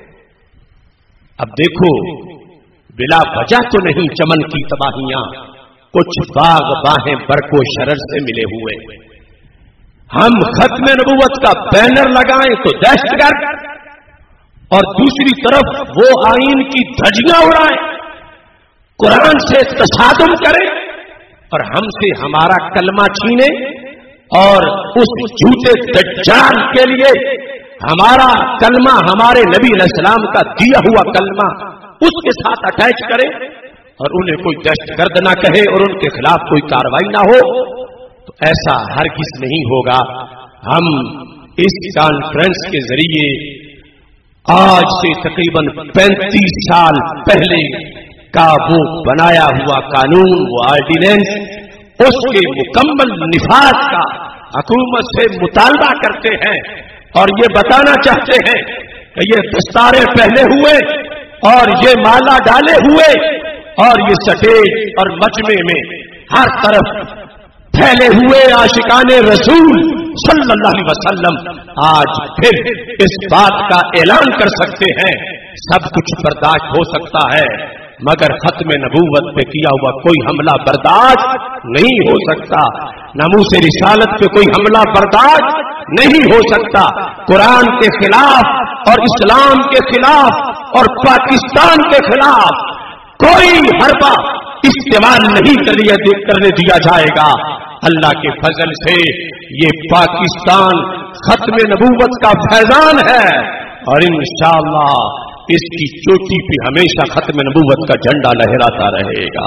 اب دیکھو، بلا وجہ تو نہیں چمن کی تباہیاں، کچھ باغ باہیں برق و شرر سے ملے ہوئے۔ ہم ختم نبوت کا بینر لگائیں تو دہشت گرد، اور دوسری طرف وہ آئین کی دھجیاں اڑائیں، قرآن سے تصادم کریں اور ہم سے ہمارا کلمہ چھینے، اور اس جھوٹے دجال کے لیے ہمارا کلمہ، ہمارے نبی علیہ السلام کا دیا ہوا کلمہ اس کے ساتھ اٹیچ کرے، اور انہیں کوئی دہشت گرد نہ کہے اور ان کے خلاف کوئی کارروائی نہ ہو، تو ایسا ہرگز نہیں ہوگا۔ ہم اس کانفرنس کے ذریعے آج سے تقریباً 35 سال پہلے کا وہ بنایا ہوا قانون، وہ آرڈیننس، اس کے مکمل نفاذ کا حکومت سے مطالبہ کرتے ہیں، اور یہ بتانا چاہتے ہیں کہ یہ دستارے پہنے ہوئے اور یہ مالا ڈالے ہوئے اور یہ سٹیج اور مجمع میں ہر طرف پھیلے ہوئے عاشقان رسول صلی اللہ علیہ وسلم آج پھر اس بات کا اعلان کر سکتے ہیں، سب کچھ برداشت ہو سکتا ہے مگر ختم نبوت پہ کیا ہوا کوئی حملہ برداشت نہیں ہو سکتا، ناموس رسالت پہ کوئی حملہ برداشت نہیں ہو سکتا، قرآن کے خلاف اور اسلام کے خلاف اور پاکستان کے خلاف کوئی حربہ استعمال نہیں کرنے دیا جائے گا۔ اللہ کے فضل سے یہ پاکستان ختم نبوت کا فیضان ہے، اور انشاءاللہ اس کی چوٹی پہ ہمیشہ ختم نبوت کا جھنڈا لہراتا رہے گا۔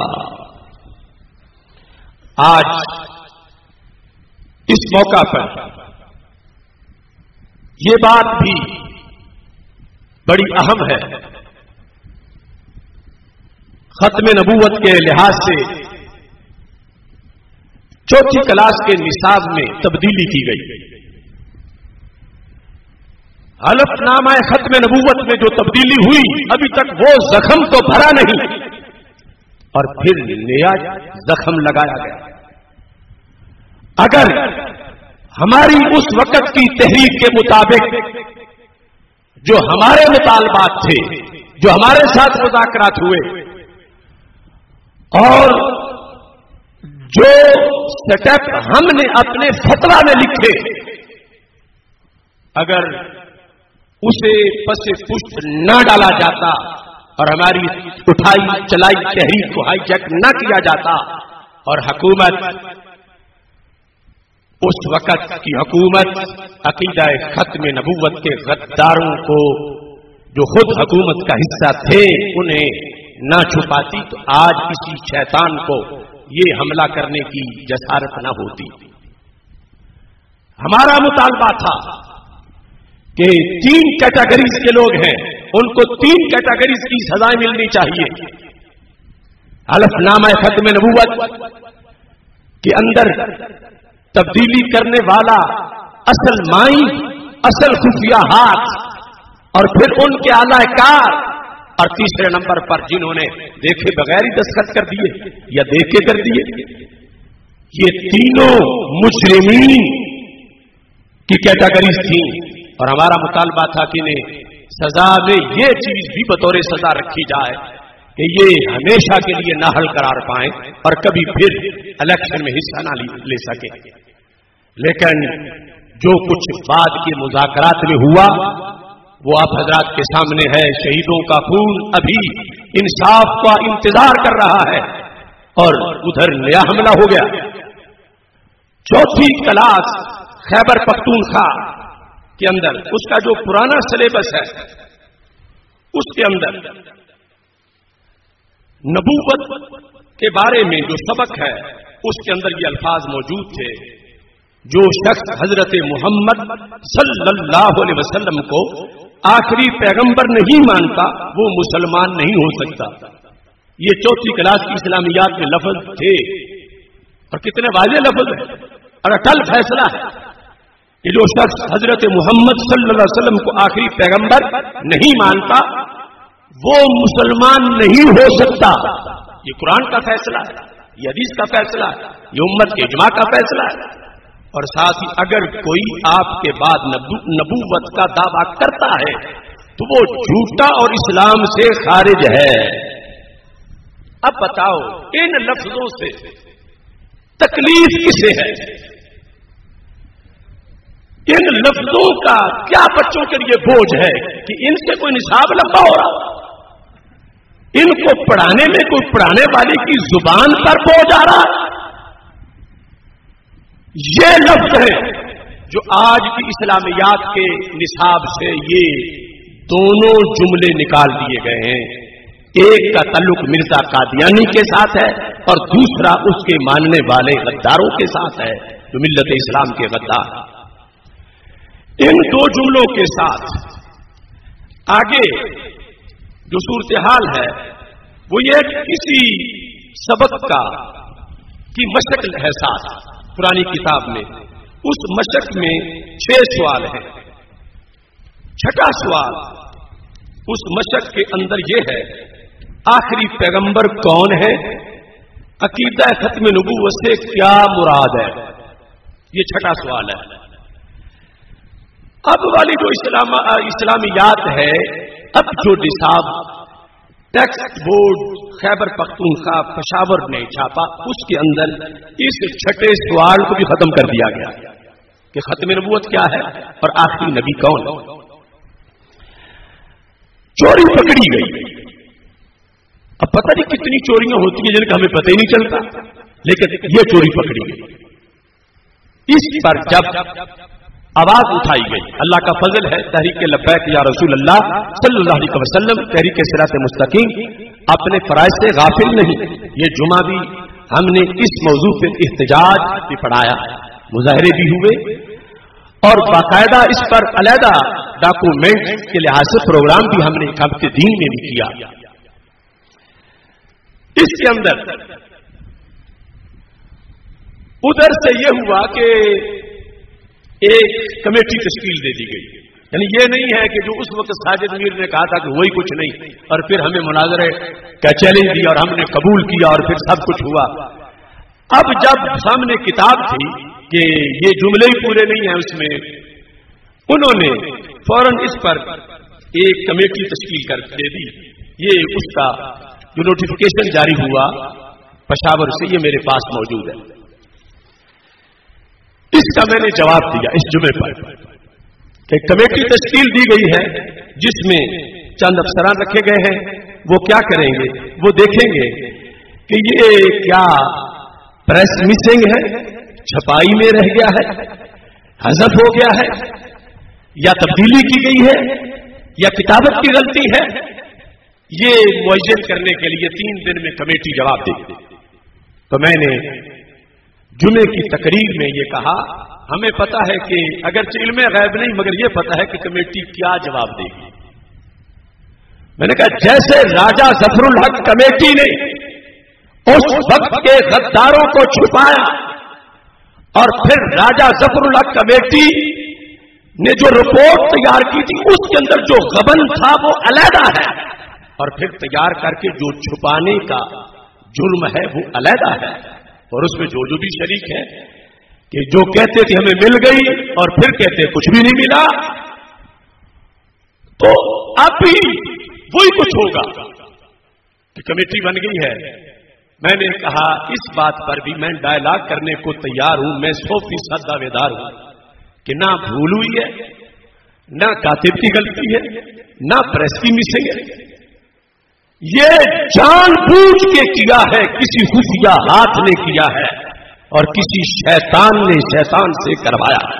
آج اس موقع پر یہ بات بھی بڑی اہم ہے، ختم نبوت کے لحاظ سے چوتھی کلاس کے نصاب میں تبدیلی کی گئی۔ حلف نامہ ختم نبوت میں جو تبدیلی ہوئی ابھی تک وہ زخم تو بھرا نہیں، اور پھر نیا زخم لگایا گیا۔ اگر ہماری اس وقت کی تحریک کے مطابق جو ہمارے مطالبات تھے، جو ہمارے ساتھ مذاکرات ہوئے، اور جو سٹیپ ہم نے اپنے فتویٰ میں لکھے، اگر اسے پس پشت نہ ڈالا جاتا اور ہماری اٹھائی چلائی تحریک کو ہائی جیک نہ کیا جاتا اور حکومت اس وقت کی حکومت عقیدہ ختم نبوت کے غداروں کو جو خود حکومت کا حصہ تھے انہیں نہ چھپاتی تو آج کسی شیطان کو یہ حملہ کرنے کی جسارت نہ ہوتی. ہمارا مطالبہ تھا کہ 3 کیٹیگریز کے لوگ ہیں, ان کو 3 کیٹیگریز کی سزائیں ملنی چاہیے. حلف نامہ ختم نبوت کے اندر تبدیلی کرنے والا اصل مائی, اصل خفیہ ہاتھ, اور پھر ان کے اعلی کار, اور تیسرے نمبر پر جنہوں نے دیکھے بغیر ہی دستخط کر دیے یا دیکھ کے کر دیے. یہ تینوں مجرمین کی کیٹیگریز تھیں اور ہمارا مطالبہ تھا کہ انہیں سزا میں یہ چیز بھی بطور سزا رکھی جائے کہ یہ ہمیشہ کے لیے نااہل قرار پائیں اور کبھی پھر الیکشن میں حصہ نہ لے سکے. لیکن جو کچھ بعد کے مذاکرات میں ہوا وہ آپ حضرات کے سامنے ہے. شہیدوں کا خون ابھی انصاف کا انتظار کر رہا ہے اور ادھر نیا حملہ ہو گیا. 4تھی کلاس خیبر پختونخوا کے اندر اس کا جو پرانا سلیبس ہے اس کے اندر نبوت کے بارے میں جو سبق ہے اس کے اندر یہ الفاظ موجود تھے, جو شخص حضرت محمد صلی اللہ علیہ وسلم کو آخری پیغمبر نہیں مانتا وہ مسلمان نہیں ہو سکتا. یہ 4تھی کلاس کی اسلامیات میں لفظ تھے اور کتنے واضح لفظ ہے اور اٹل فیصلہ ہے کہ جو شخص حضرت محمد صلی اللہ علیہ وسلم کو آخری پیغمبر نہیں مانتا وہ مسلمان نہیں ہو سکتا. یہ قرآن کا فیصلہ ہے, یہ حدیث کا فیصلہ ہے, یہ امت کے اجماع کا فیصلہ ہے. اور ساتھ ہی اگر کوئی آپ کے بعد نبوت کا دعویٰ کرتا ہے تو وہ جھوٹا اور اسلام سے خارج ہے. اب بتاؤ ان لفظوں سے تکلیف کسے ہے؟ ان لفظوں کا کیا بچوں کے لیے بوجھ ہے کہ ان سے کوئی نصاب لمبا ہو رہا, ان کو پڑھانے میں کوئی پڑھانے والے کی زبان پر بوجھ آ رہا. یہ لفظ ہے جو آج کی اسلامیات کے نصاب سے یہ دونوں جملے نکال دیے گئے ہیں. ایک کا تعلق مرزا قادیانی کے ساتھ ہے اور دوسرا اس کے ماننے والے غداروں کے ساتھ ہے جو ملت اسلام کے غدار. ان 2 جملوں کے ساتھ آگے جو صورتحال ہے وہ یہ کسی سبق کی مشق ہے ساتھ پرانی کتاب میں. اس مشق میں 6 سوال ہیں. 6واں سوال اس مشق کے اندر یہ ہے آخری پیغمبر کون ہے, عقیدہ ختم نبوت سے کیا مراد ہے. یہ 6واں سوال ہے. اب والی جو اسلامیات ہے, اب جو نصاب ٹیکسٹ بورڈ خیبر پختونخوا پشاور نے چھاپا اس کے اندر اس 6 سوال کو بھی ختم کر دیا گیا کہ ختم نبوت کیا ہے اور آخری نبی کون. چوری پکڑی گئی. اب پتہ نہیں کتنی چوریاں ہوتی ہیں جن کا ہمیں پتہ ہی نہیں چلتا, لیکن یہ چوری پکڑی گئی. اس پر جب آواز اٹھائی گئی, اللہ کا فضل ہے تحریک لبیک یا رسول اللہ صلی اللہ علیہ وسلم تحریک صراط مستقیم اپنے فرائض سے غافل نہیں. یہ جمعہ بھی ہم نے اس موضوع پہ احتجاج بھی پڑھایا, مظاہرے بھی ہوئے اور باقاعدہ اس پر علیحدہ ڈاکومنٹ کے لحاظ سے پروگرام بھی ہم نے ہفتے دین میں بھی کیا. اس کے اندر ادھر سے یہ ہوا کہ ایک کمیٹی تشکیل دے دی گئی. یعنی یہ نہیں ہے کہ جو اس وقت ساجد میر نے کہا تھا کہ وہی کچھ نہیں اور پھر ہمیں مناظرے کا چیلنج دیا اور ہم نے قبول کیا اور پھر سب کچھ ہوا. اب جب سامنے کتاب تھی کہ یہ جملے ہی پورے نہیں ہیں اس میں, انہوں نے فوراً اس پر ایک کمیٹی تشکیل کر دے دی. یہ اس کا جو نوٹیفیکیشن جاری ہوا پشاور سے, یہ میرے پاس موجود ہے. اس کا میں نے جواب دیا اس جمعے پر. کہ کمیٹی تشکیل دی گئی ہے جس میں چند افسران رکھے گئے ہیں. وہ کیا کریں گے؟ وہ دیکھیں گے کہ یہ کیا پریس مسنگ ہے، چھپائی میں رہ گیا ہے، حذف ہو گیا ہے، یا تبدیلی کی گئی ہے، یا کتابت کی غلطی ہے. یہ معین کرنے کے لیے 3 دن میں کمیٹی جواب دے گی. تو میں نے جمعے کی تقریر میں یہ کہا، ہمیں پتا ہے کہ اگرچہ علم غیب نہیں مگر یہ پتا ہے کہ کمیٹی کیا جواب دے گی. میں نے کہا جیسے راجہ ظفر الحق کمیٹی نے اس وقت کے غداروں کو چھپایا اور پھر راجہ ظفر الحق کمیٹی نے جو رپورٹ تیار کی تھی اس کے اندر جو غبن تھا وہ علیحدہ ہے، اور پھر تیار کر کے جو چھپانے کا جرم ہے وہ علیحدہ ہے. اور اس میں جو بھی شریک ہے کہ جو کہتے تھے ہمیں مل گئی اور پھر کہتے کچھ بھی نہیں ملا، تو اب بھی وہی کچھ ہوگا کہ کمیٹی بن گئی ہے. میں نے کہا اس بات پر بھی میں ڈائلاگ کرنے کو تیار ہوں. میں 100% دعویدار ہوں کہ نہ بھول ہوئی ہے، نہ کاتب کی غلطی ہے، نہ پریس کی مسنگ ہے. یہ جان بوجھ کے کیا ہے، کسی خفیہ ہاتھ نے کیا ہے اور کسی شیطان نے شیطان سے کروایا ہے.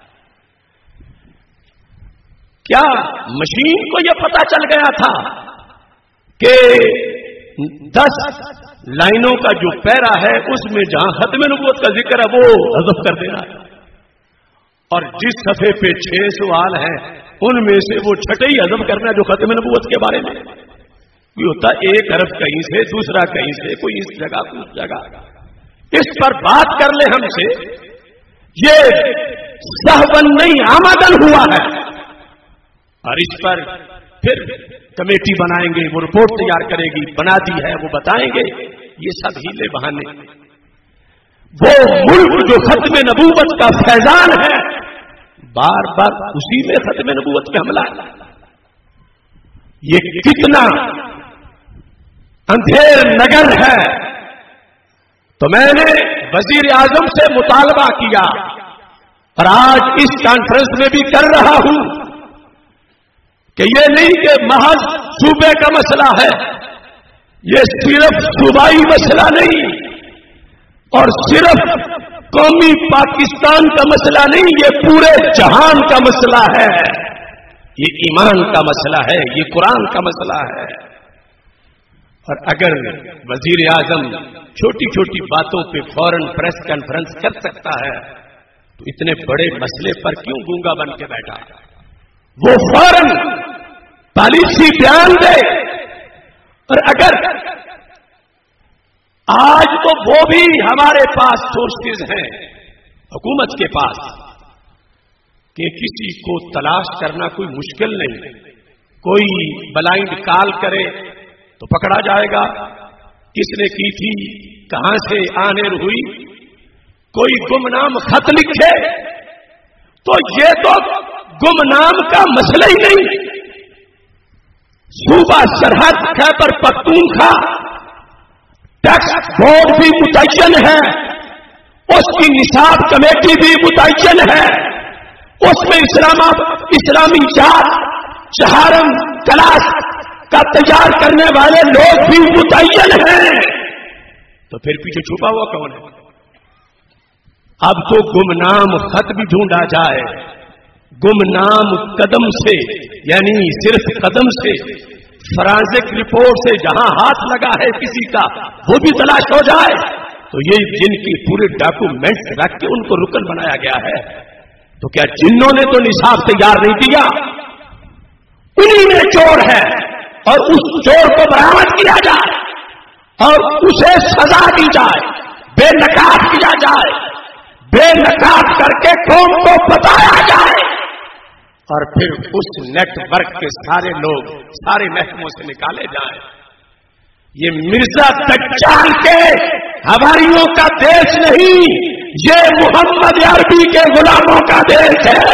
کیا مشین کو یہ پتا چل گیا تھا کہ 10 لائنوں کا جو پیرا ہے اس میں جہاں ختم نبوت کا ذکر ہے وہ حذف کر دینا ہے، اور جس صفحے پہ 6 سوال ہیں ان میں سے وہ 6 ہی حذف کرنا ہے جو ختم نبوت کے بارے میں کوئی ہوتا 1 حرف کہیں سے، دوسرا کہیں سے، کوئی اس جگہ کوئی اس جگہ. اس پر بات کر لے ہم سے، یہ سہون نہیں آمدن ہوا ہے، اور اس پر پھر کمیٹی بنائیں گے، وہ رپورٹ تیار کرے گی، بنا دی ہے وہ بتائیں گے. یہ سب ہیلے بہانے. وہ ملک جو ختم نبوت کا فیضان ہے بار بار اسی میں ختم نبوت کا حملہ ہے. یہ کتنا اندھیر نگر ہے. تو میں نے وزیر اعظم سے مطالبہ کیا اور آج اس کانفرنس میں بھی کر رہا ہوں کہ یہ نہیں کہ محض صوبے کا مسئلہ ہے، یہ صرف صوبائی مسئلہ نہیں اور صرف قومی پاکستان کا مسئلہ نہیں، یہ پورے جہان کا مسئلہ ہے. یہ ایمان کا مسئلہ ہے، یہ قرآن کا مسئلہ ہے. اور اگر وزیر اعظم چھوٹی چھوٹی باتوں پہ فوراً پریس کانفرنس کر سکتا ہے تو اتنے بڑے مسئلے پر کیوں گونگا بن کے بیٹھا؟ وہ فوراً پالیسی بیان دے. اور اگر آج تو وہ بھی ہمارے پاس سورسز ہیں حکومت کے پاس کہ کسی کو تلاش کرنا کوئی مشکل نہیں. کوئی بلائنڈ کال کرے تو پکڑا جائے گا، کس نے کی تھی، کہاں سے آنر ہوئی. کوئی گمنام خط لکھے تو یہ تو گمنام کا مسئلہ ہی نہیں. صوبہ سرحد خیبر پختونخوا ٹیکس بورڈ بھی متعین ہے، اس کی نصاب کمیٹی بھی متعین ہے، اس میں اسلامی جات چہارم کلاس کا تیار کرنے والے لوگ بھی متعین ہیں. تو پھر پیچھے چھپا ہوا کون ہے؟ اب تو گمنام خط بھی ڈھونڈا جائے، گمنام قدم سے، یعنی صرف قدم سے، فرانزک رپورٹ سے جہاں ہاتھ لگا ہے کسی کا وہ بھی تلاش ہو جائے. تو یہ جن کی پورے ڈاکومنٹس رکھ کے ان کو رکن بنایا گیا ہے، تو کیا جنہوں نے تو نصاب تیار نہیں کیا؟ انہی میں چور ہے، اور اس چور کو برآمد کیا جائے اور اسے سزا دی جائے، بے نقاب کیا جائے، بے نقاب کر کے قوم کو بتایا جائے، اور پھر اس نیٹ ورک کے سارے لوگ سارے محکموں سے نکالے جائیں. یہ مرزا دجال کے حواریوں کا دیش نہیں، یہ محمد عربی کے غلاموں کا دیش ہے.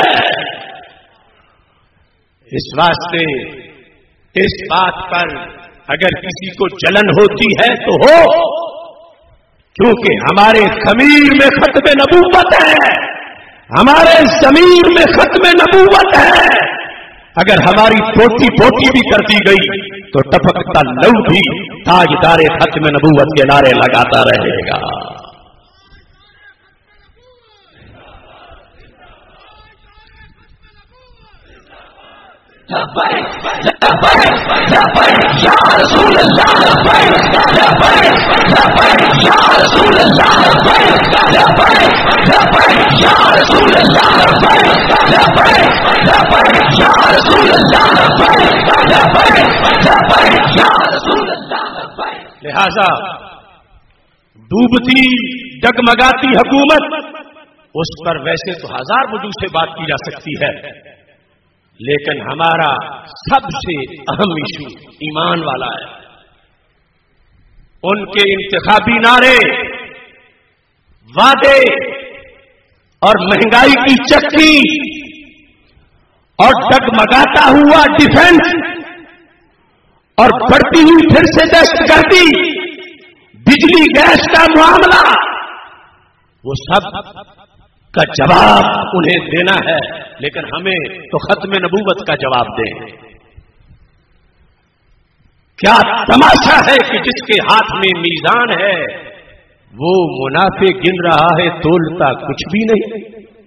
اس واسطے اس بات پر اگر کسی کو جلن ہوتی ہے تو ہو، کیونکہ ہمارے خمیر میں ختم نبوت ہے، ہمارے ضمیر میں ختم نبوت ہے. اگر ہماری پوٹی پوٹی بھی کر دی گئی تو ٹپکتا لو بھی تاجدار ختم نبوت کے نعرے لگاتا رہے گا. لہذا ڈوبتی ڈگمگاتی حکومت اس پر ویسے تو ہزار وجوہ سے بات کی جا سکتی ہے، لیکن ہمارا سب سے اہم ایشو ایمان والا ہے. ان کے انتخابی نعرے، وعدے اور مہنگائی کی چکی اور ڈگمگاتا ہوا ڈیفنس اور بڑھتی ہوئی پھر سے دہشت گردی، بجلی گیس کا معاملہ، وہ سب کا جواب انہیں دینا ہے. لیکن ہمیں تو ختم نبوت کا جواب دیں. کیا تماشا ہے کہ جس کے ہاتھ میں میزان ہے وہ منافع گن رہا ہے، تولتا کچھ بھی نہیں.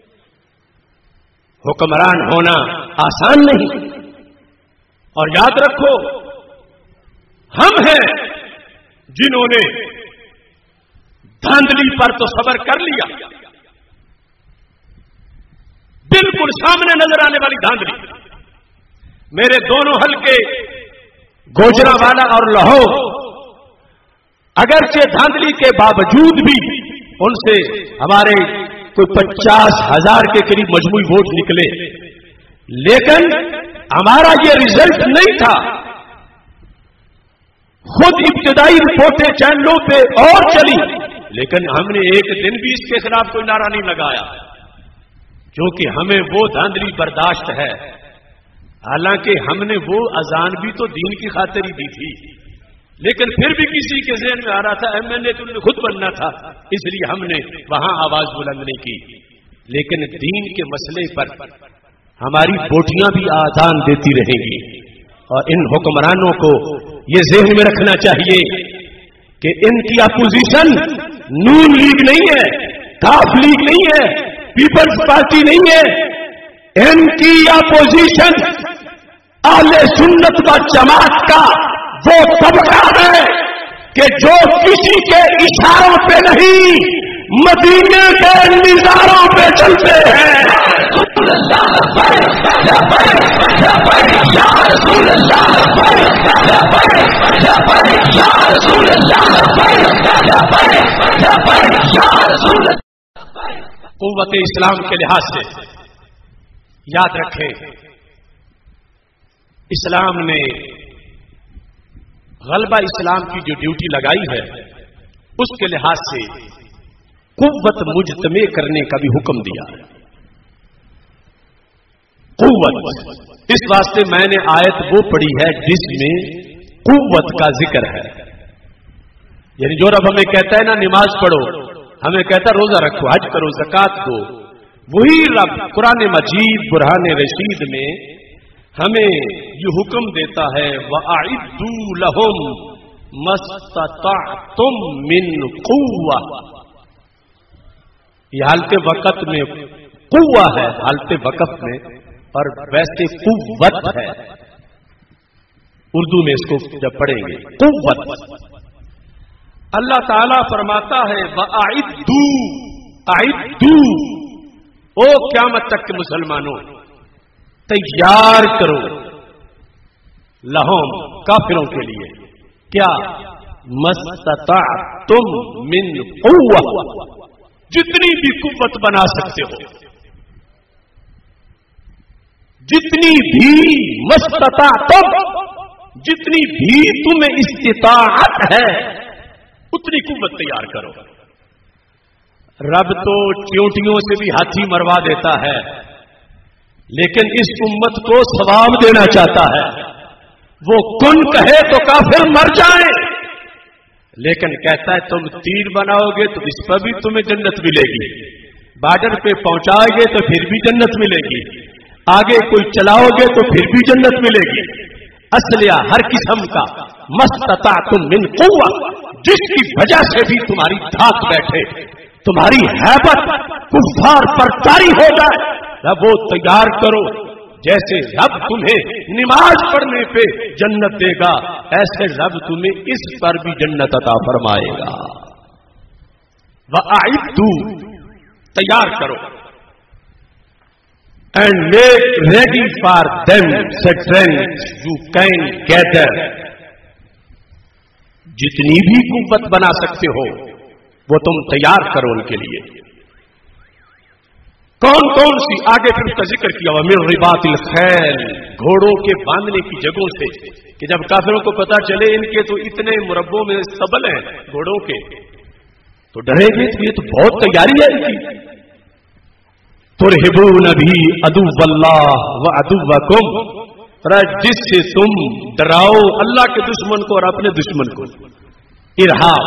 حکمران ہونا آسان نہیں. اور یاد رکھو، ہم ہیں جنہوں نے دھاندلی پر تو صبر کر لیا. بالکل سامنے نظر آنے والی دھاندلی. میرے دونوں حلقے گوجرانوالہ اور لاہور اگرچہ دھاندلی کے باوجود بھی ان سے ہمارے کوئی 50,000 کے قریب مجموعی ووٹ نکلے، لیکن ہمارا یہ رزلٹ نہیں تھا. خود ابتدائی رپورٹیں چینلوں پہ اور چلی، لیکن ہم نے ایک دن بھی اس کے خلاف کوئی نعرہ نہیں لگایا، کیونکہ ہمیں وہ دھاندلی برداشت ہے. حالانکہ ہم نے وہ اذان بھی تو دین کی خاطر ہی دی تھی، لیکن پھر بھی کسی کے ذہن میں آ رہا تھا MLA تو نے خود بننا تھا، اس لیے ہم نے وہاں آواز بلند نہیں کی. لیکن دین کے مسئلے پر ہماری بوٹیاں بھی آذان دیتی رہیں گی. اور ان حکمرانوں کو یہ ذہن میں رکھنا چاہیے کہ ان کی اپوزیشن نون لیگ نہیں ہے، کاف لیگ نہیں ہے، پیپلز پارٹی نہیں ہے. ان کی اپوزیشن اہل سنت و جماعت کا وہ طبقہ ہے کہ جو کسی کے اشاروں پہ نہیں، مدینے کے نظاروں پہ چلتے ہیں. قوت اسلام کے لحاظ سے یاد رکھیں، اسلام نے غلبہ اسلام کی جو ڈیوٹی لگائی ہے اس کے لحاظ سے قوت مجتمع کرنے کا بھی حکم دیا ہے. قوت، اس واسطے میں نے آیت وہ پڑھی ہے جس میں قوت کا ذکر ہے. یعنی جو رب ہمیں کہتا ہے نا نماز پڑھو، ہمیں کہتا ہے روزہ رکھو، حج کرو، زکات دو، وہی رب قرآن مجید برہان رشید میں ہمیں یہ حکم دیتا ہے وَأَعِدُّوا لَهُمْ مَسْتَطَعْتُم مِّن قُوَّةٍ. یہ حالت وقت میں قوہ ہے، حالت وقت میں، اور ویسے قوت ہے. اردو میں اس کو جب پڑھیں گے قوت. اللہ تعالیٰ فرماتا ہے وَأَعِدُّوا، اعدوا، او قیامت تک کے مسلمانوں تیار کرو، لہم کافروں کے لیے، کیا مستطعتم من قوہ، جتنی بھی قوت بنا سکتے ہو، جتنی بھی مستطعتم، جتنی بھی تمہیں استطاعت ہے اتنی قوت تیار کرو. رب تو چیونٹیوں سے بھی ہاتھی مروا دیتا ہے، لیکن اس امت کو ثواب دینا چاہتا ہے. وہ کن کہے تو کافر مر جائیں، لیکن کہتا ہے تم تیر بناؤ گے تو اس پر بھی تمہیں جنت ملے گی. बॉर्डर पे पहुंचाओगे तो फिर भी जन्नत मिलेगी, आगे कोई चलाओगे तो फिर भी जन्नत मिलेगी। असलिया हर किस्म का मस्ततातुम मिन कुव्वा, जिसकी वजह से भी तुम्हारी धाक बैठे, तुम्हारी हैबत कुफ्फार पर तारी हो जाए, रब वो तैयार करो। जैसे रब तुम्हें नमाज पढ़ने पे जन्नत देगा, ऐसे रब तुम्हें इस पर भी जन्नत अता फरमाएगा। वअइद्दू, तैयार करो। And make ready for them strength you can gather, जितनी भी कुव्वत बना सकते हो वो तुम तैयार करो उनके लिए। कौन कौन सी, आगे फिर उसका जिक्र किया, मिन रिबातिल खैल, घोड़ों के बांधने की जगहों से, कि जब काफिरों को पता चले इनके तो इतने मुरब्बों में सबल हैं घोड़ों के, तो डरेंगे, तो ये तो बहुत तैयारी है इनकी। तुरहिबून भी अदुव्वल्लाह व अदुव्वकुम, जिससे तुम डराओ अल्लाह के दुश्मन को और अपने दुश्मन को। इरहाब,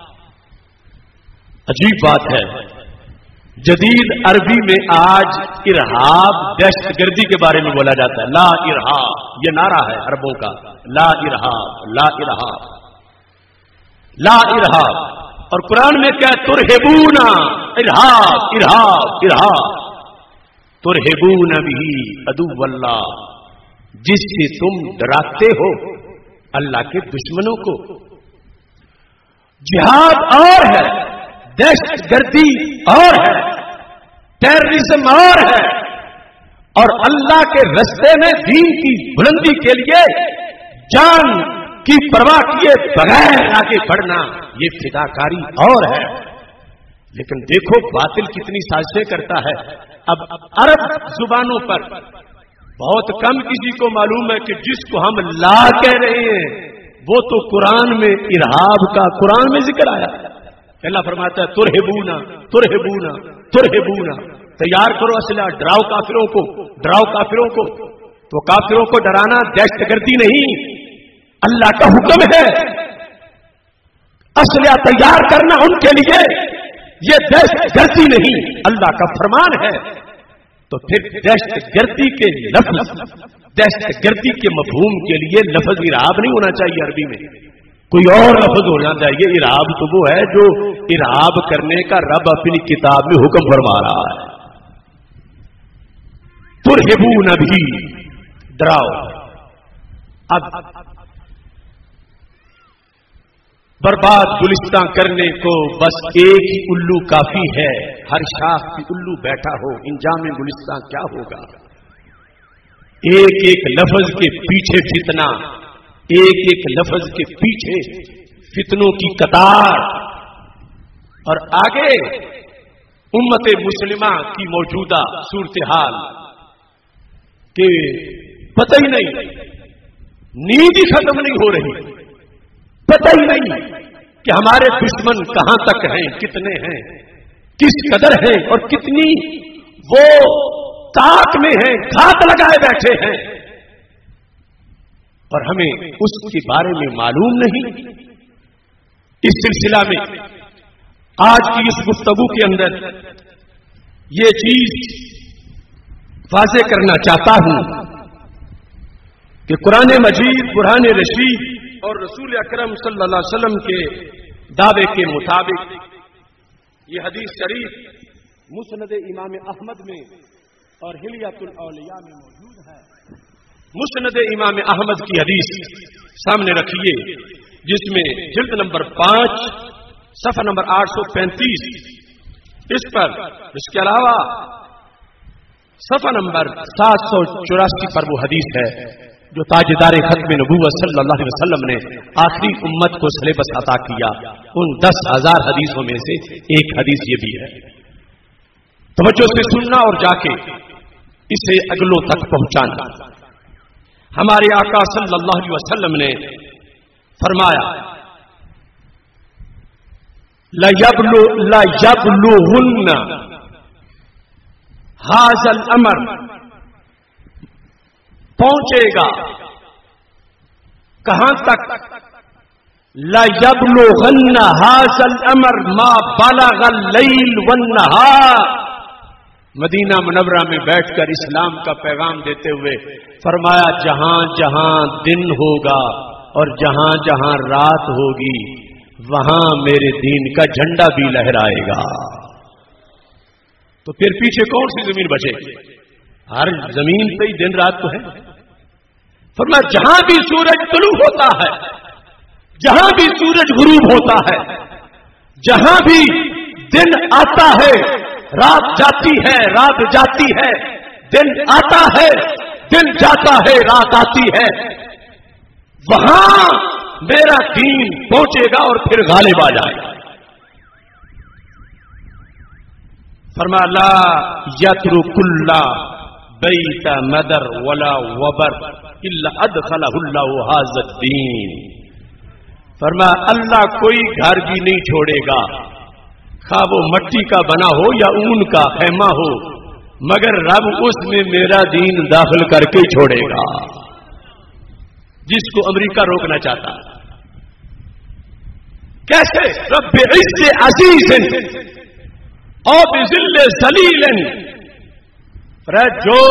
अजीब बात है, जदीद अरबी में आज इरहाब दहशतगर्दी के बारे में बोला जाता है। ला इरहाब, ये नारा है अरबों का, ला इरहाब, ला इरहाब, ला इरहाब। और कुरान में क्या, तुरहिबूना, इरहाब, इरहाब, इरहाब, तुरहिबून भी अदुव्वल्लाह, जिससे तुम डराते हो अल्लाह के दुश्मनों को। जिहाद और है, दहशतगर्दी और है, टेररिज्म और है, और अल्लाह के रास्ते में दीन की बुलंदी के लिए जान की परवाह किए बगैर आगे बढ़ना, ये फिदाकारी और है। लेकिन देखो बातिल कितनी साजिशें करता है। अब अरब जुबानों पर बहुत कम किसी को मालूम है कि जिसको हम ला कह रहे हैं वो तो कुरान में इरहाब का कुरान में जिक्र आया। अल्लाह फरमाता है तुरहिबूना, तुरहिबूना, तुरहिबूना, तैयार करो असला, डराओ काफिरों को, डराओ काफिरों को। तो काफिरों को डराना दहशतगर्दी नहीं, अल्लाह का हुक्म है। असला तैयार करना उनके लिए, ये दहशतगर्दी नहीं, अल्लाह का फरमान है। तो फिर दहशतगर्दी के लफ्ज, दहशतगर्दी के मफहूम के लिए लफ्ज इरहाब नहीं होना चाहिए अरबी में, कोई और लफ्ज होना चाहिए। इरहाब तो वो है जो इरहाब करने का रब अपनी किताब में हुक्म फरमा रहा है। तुरहिबून भी, डराओ। अब बर्बाद गुलिस्तां करने को बस एक ही उल्लू काफी है, हर शाख की उल्लू बैठा हो, इंजाम गुलिस्तां क्या होगा। एक एक लफ्ज के पीछे फितना, एक एक लफ्ज के पीछे फितनों की कतार, और आगे उम्मत मुस्लिमा की मौजूदा सूरत हाल के पता ही नहीं, नींद ही खत्म नहीं हो रही, पता ही नहीं कि हमारे दुश्मन कहां तक हैं, कितने हैं, किस कदर हैं, और कितनी वो ताक में हैं, घात लगाए बैठे हैं, और हमें उसके बारे में मालूम नहीं। इस सिलसिला में आज की इस गुफ्तगू के अंदर ये चीज वाज़ेह करना चाहता हूं कि कुरान मजीद, कुरान रशीद और रसूल अकरम सल्लल्लाहु अलैहि वसल्लम के दावे के मुताबिक ये हदीस शरीफ मुस्नद इमाम अहमद में और हिलियतुल औलिया में मौजूद है। मुस्नद इमाम अहमद की हदीस सामने रखिए, जिसमें जिल्द नंबर 5 सफ़ा नंबर 835, इस पर इसके अलावा सफ़ा नंबर 784 पर वो हदीस है जो ताजदार खत्म नबूवत सल्लल्लाहु अलैहि वसल्लम ने आखिरी उम्मत को सिलेबस अता किया। उन 10,000 हदीसों में से एक हदीस ये भी है। तवज्जो से सुनना और जाके इसे अगलों तक पहुंचाना। हमारे आका सल्लल्लाहु अलैहि वसल्लम ने फरमाया, ला यब्लुहुन्ना हाज़ल अमर, पहुंचेगा कहां तक, ला यब्लुगन्ना हाज़ल अमर मा बलगल लैल वन नहार, مدینہ منورہ میں بیٹھ کر اسلام کا پیغام دیتے ہوئے فرمایا جہاں جہاں دن ہوگا اور جہاں جہاں رات ہوگی وہاں میرے دین کا جھنڈا بھی لہرائے گا. تو پھر پیچھے کون سی زمین بچے گی؟ ہر زمین پہ ہی دن رات تو ہے. فرمایا جہاں بھی سورج طلوع ہوتا ہے، جہاں بھی سورج غروب ہوتا ہے، جہاں بھی دن آتا ہے رات جاتی ہے، رات جاتی ہے، دن آتا ہے، دن جاتا ہے، رات آتی ہے، وہاں میرا دین پہنچے گا اور پھر غالب آ جائے گا. فرمایا لا یترک اللہ بیت مدر ولا وبر الا ادخلہ اللہ ھذا الدین. فرمایا اللہ کوئی گھر بھی نہیں چھوڑے گا، خواہ وہ مٹی کا بنا ہو یا اون کا خیمہ ہو، مگر رب اس میں میرا دین داخل کر کے چھوڑے گا. جس کو امریکہ روکنا چاہتا کیسے؟ رب عز عزیز او بذل ذلیل، جو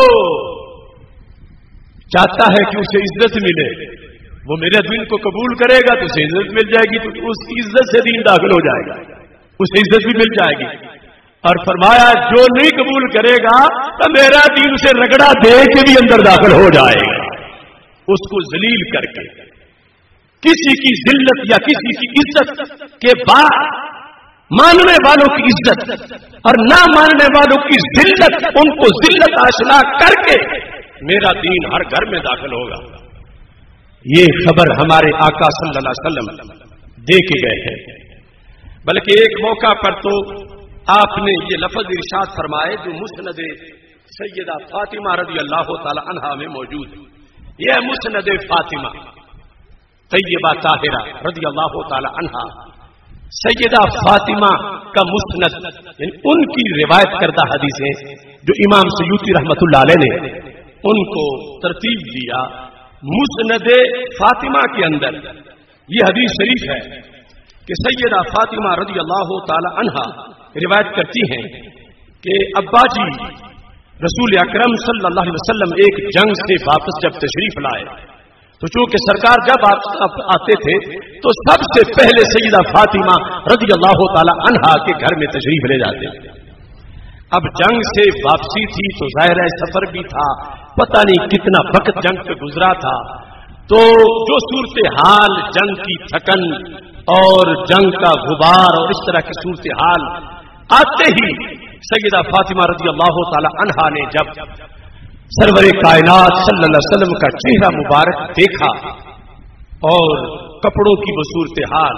چاہتا ہے کہ اسے عزت ملے وہ میرے دین کو قبول کرے گا تو اسے عزت مل جائے گی، تو اس کی عزت سے دین داخل ہو جائے گا، اسے عزت بھی مل جائے گی. اور فرمایا جو نہیں قبول کرے گا تو میرا دین اسے رگڑا دے کے بھی اندر داخل ہو جائے گا. اس کو ذلیل کر کے کسی کی ذلت یا کسی کی عزت کے بعد ماننے والوں کی عزت اور نہ ماننے والوں کی ذلت، ان کو ذلت آشنا کر کے میرا دین ہر گھر میں داخل ہوگا. یہ خبر ہمارے آقا صلی اللہ علیہ وسلم دے کے گئے ہیں. بلکہ ایک موقع پر تو آپ نے یہ لفظ ارشاد فرمائے جو مسند سیدہ فاطمہ رضی اللہ تعالی عنہا میں موجود ہے. یہ مسند فاطمہ طیبہ طاہرہ رضی اللہ تعالی عنہا، سیدہ فاطمہ کا مسند، یعنی ان کی روایت کردہ حدیثیں جو امام سیوطی رحمۃ اللہ علیہ نے ان کو ترتیب دیا. مسند فاطمہ کے اندر یہ حدیث شریف ہے کہ سیدہ فاطمہ رضی اللہ تعالی عنہا روایت کرتی ہیں کہ ابا جی رسول اکرم صلی اللہ علیہ وسلم ایک جنگ سے واپس جب تشریف لائے تو چونکہ سرکار جب آتے تھے تو سب سے پہلے سیدہ فاطمہ رضی اللہ تعالی عنہا کے گھر میں تشریف لے جاتے. اب جنگ سے واپسی تھی تو ظاہر سفر بھی تھا، پتہ نہیں کتنا وقت جنگ پہ گزرا تھا، تو جو صورتحال جنگ کی تھکن اور جنگ کا غبار اور اس طرح کی صورتحال آتے ہی سیدہ فاطمہ رضی اللہ تعالی عنہا نے جب سرور کائنات صلی اللہ علیہ وسلم کا چہرہ مبارک دیکھا اور کپڑوں کی وہ صورتحال،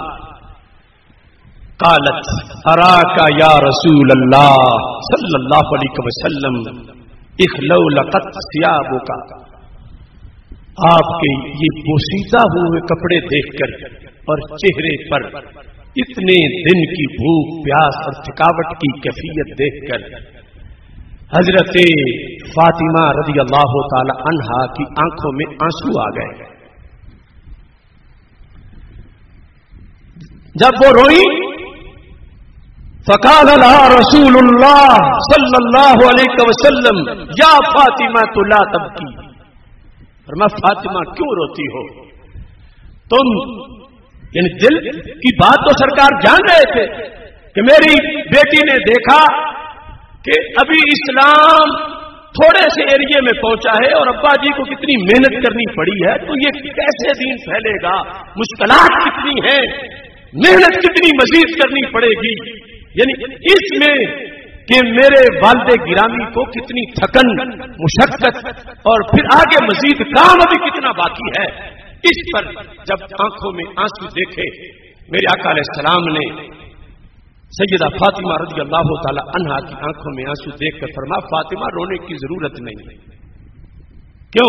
قالت اراکا یا رسول اللہ صلی اللہ علیہ وسلم اخلو لقد ثیابک، آپ کے یہ پوشیدہ ہوئے کپڑے دیکھ کر اور چہرے پر اتنے دن کی بھوک پیاس اور تھکاوٹ کی کیفیت دیکھ کر حضرت فاطمہ رضی اللہ تعالی عنہا کی آنکھوں میں آنسو آ گئے. جب وہ روئی فقال لها رسول اللہ صلی اللہ علیہ وسلم یا فاطمہ تو لا تبکی، فرمایا فاطمہ کیوں روتی ہو؟ تم یعنی دل کی بات تو سرکار جان رہے تھے کہ میری بیٹی نے دیکھا کہ ابھی اسلام تھوڑے سے ایریے میں پہنچا ہے اور ابا جی کو کتنی محنت کرنی پڑی ہے، تو یہ کیسے دین پھیلے گا، مشکلات کتنی ہیں، محنت کتنی مزید کرنی پڑے گی، یعنی اس میں کہ میرے والد گرامی کو کتنی تھکن مشقت اور پھر آگے مزید کام ابھی کتنا باقی ہے. اس پر جب آنکھوں میں آنسو دیکھے میرے آقا علیہ السلام نے سیدہ فاطمہ رضی اللہ تعالی عنہا کی آنکھوں میں آنسو دیکھ کر فرمایا فاطمہ رونے کی ضرورت نہیں. کیوں؟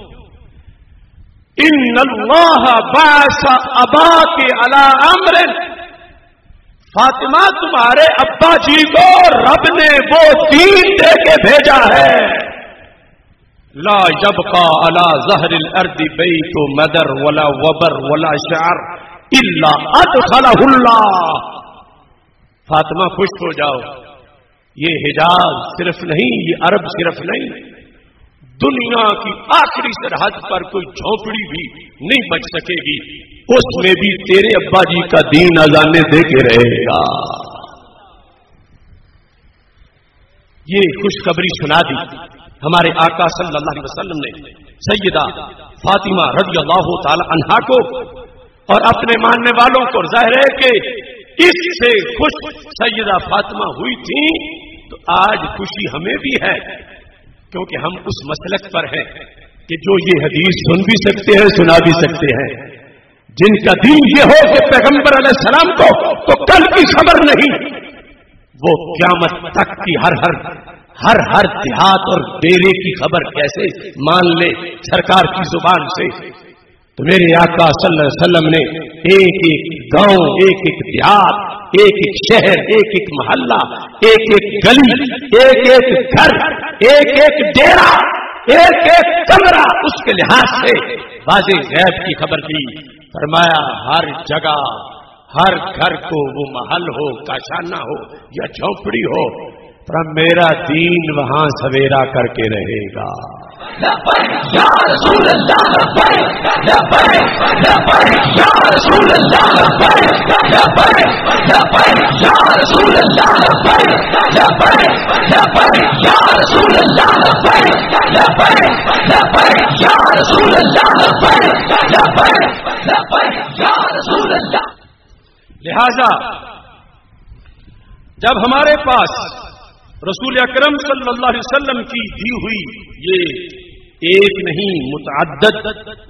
ان اللہ بعث اباک علی امر، فاطمہ تمہارے ابا جی کو رب نے وہ دین دے کے بھیجا ہے، لا یبقى على ظہر الارض بیت مدر ولا وبر ولا شعر الا ادخلہ اللہ. فاطمہ خوش ہو جاؤ، یہ حجاز صرف نہیں، یہ عرب صرف نہیں، دنیا کی آخری سرحد پر کوئی جھونپڑی بھی نہیں بچ سکے گی، اس میں بھی تیرے ابا جی کا دین اذانے دے کے رہے گا۔ یہ خوشخبری سنا دی ہمارے آقا صلی اللہ علیہ وسلم نے سیدہ فاطمہ رضی اللہ تعالی عنہا کو اور اپنے ماننے والوں کو۔ ظاہر ہے کہ اس سے خوش سیدہ فاطمہ ہوئی تھی، تو آج خوشی ہمیں بھی ہے، کیونکہ ہم اس مسلک پر ہیں کہ جو یہ حدیث سن بھی سکتے ہیں، سنا بھی سکتے ہیں۔ جن کا دین یہ ہو کہ پیغمبر علیہ السلام کو تو کل کی خبر نہیں، وہ قیامت تک کی ہر دیہات اور ڈیرے کی خبر کیسے مان لے سرکار کی زبان سے؟ تو میرے آقا صلی اللہ علیہ وسلم نے ایک ایک گاؤں، ایک ایک دیہات، ایک ایک شہر، ایک ایک محلہ، ایک ایک گلی، ایک ایک گھر، ایک ایک ڈیرا، ایک ایک کمرہ اس کے لحاظ سے واضح غیب کی خبر دی۔ فرمایا ہر جگہ، ہر گھر کو وہ محل ہو، کاشانہ ہو یا جھونپڑی ہو، پر میرا دین وہاں سویرا کر کے رہے گا۔ یا رسول اللہ لبیک لبیک لبیک یا رسول اللہ لبیک لبیک لبیک یا رسول اللہ لبیک لبیک لبیک یا رسول اللہ لبیک لبیک لبیک یا رسول اللہ لبیک لبیک لبیک یا رسول اللہ۔ لہذا جب ہمارے پاس رسول اکرم صلی اللہ علیہ وسلم کی دی ہوئی یہ ایک نہیں متعدد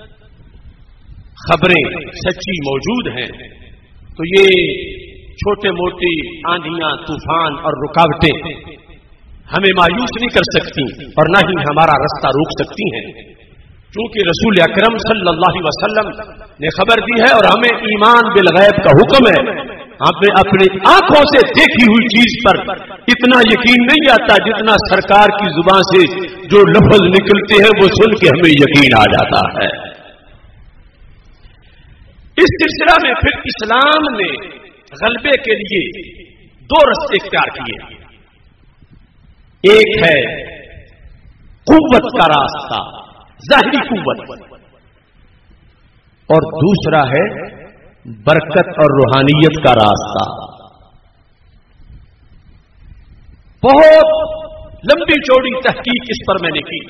خبریں سچی موجود ہیں، تو یہ چھوٹے موٹی آندھیاں، طوفان اور رکاوٹیں ہمیں مایوس نہیں کر سکتی اور نہ ہی ہمارا رستہ روک سکتی ہیں، چونکہ رسول اکرم صلی اللہ علیہ وسلم نے خبر دی ہے اور ہمیں ایمان بالغیب کا حکم ہے۔ ہمیں اپنی آنکھوں سے دیکھی ہوئی چیز پر اتنا یقین نہیں آتا جتنا سرکار کی زبان سے جو لفظ نکلتے ہیں وہ سن کے ہمیں یقین آ جاتا ہے۔ اس سلسلہ میں پھر اسلام نے غلبے کے لیے دو راستے اختیار کیے، ایک ہے قوت کا راستہ، ظاہری قوت، اور دوسرا ہے برکت اور روحانیت کا راستہ۔ بہت لمبی چوڑی تحقیق اس پر میں نے کی۔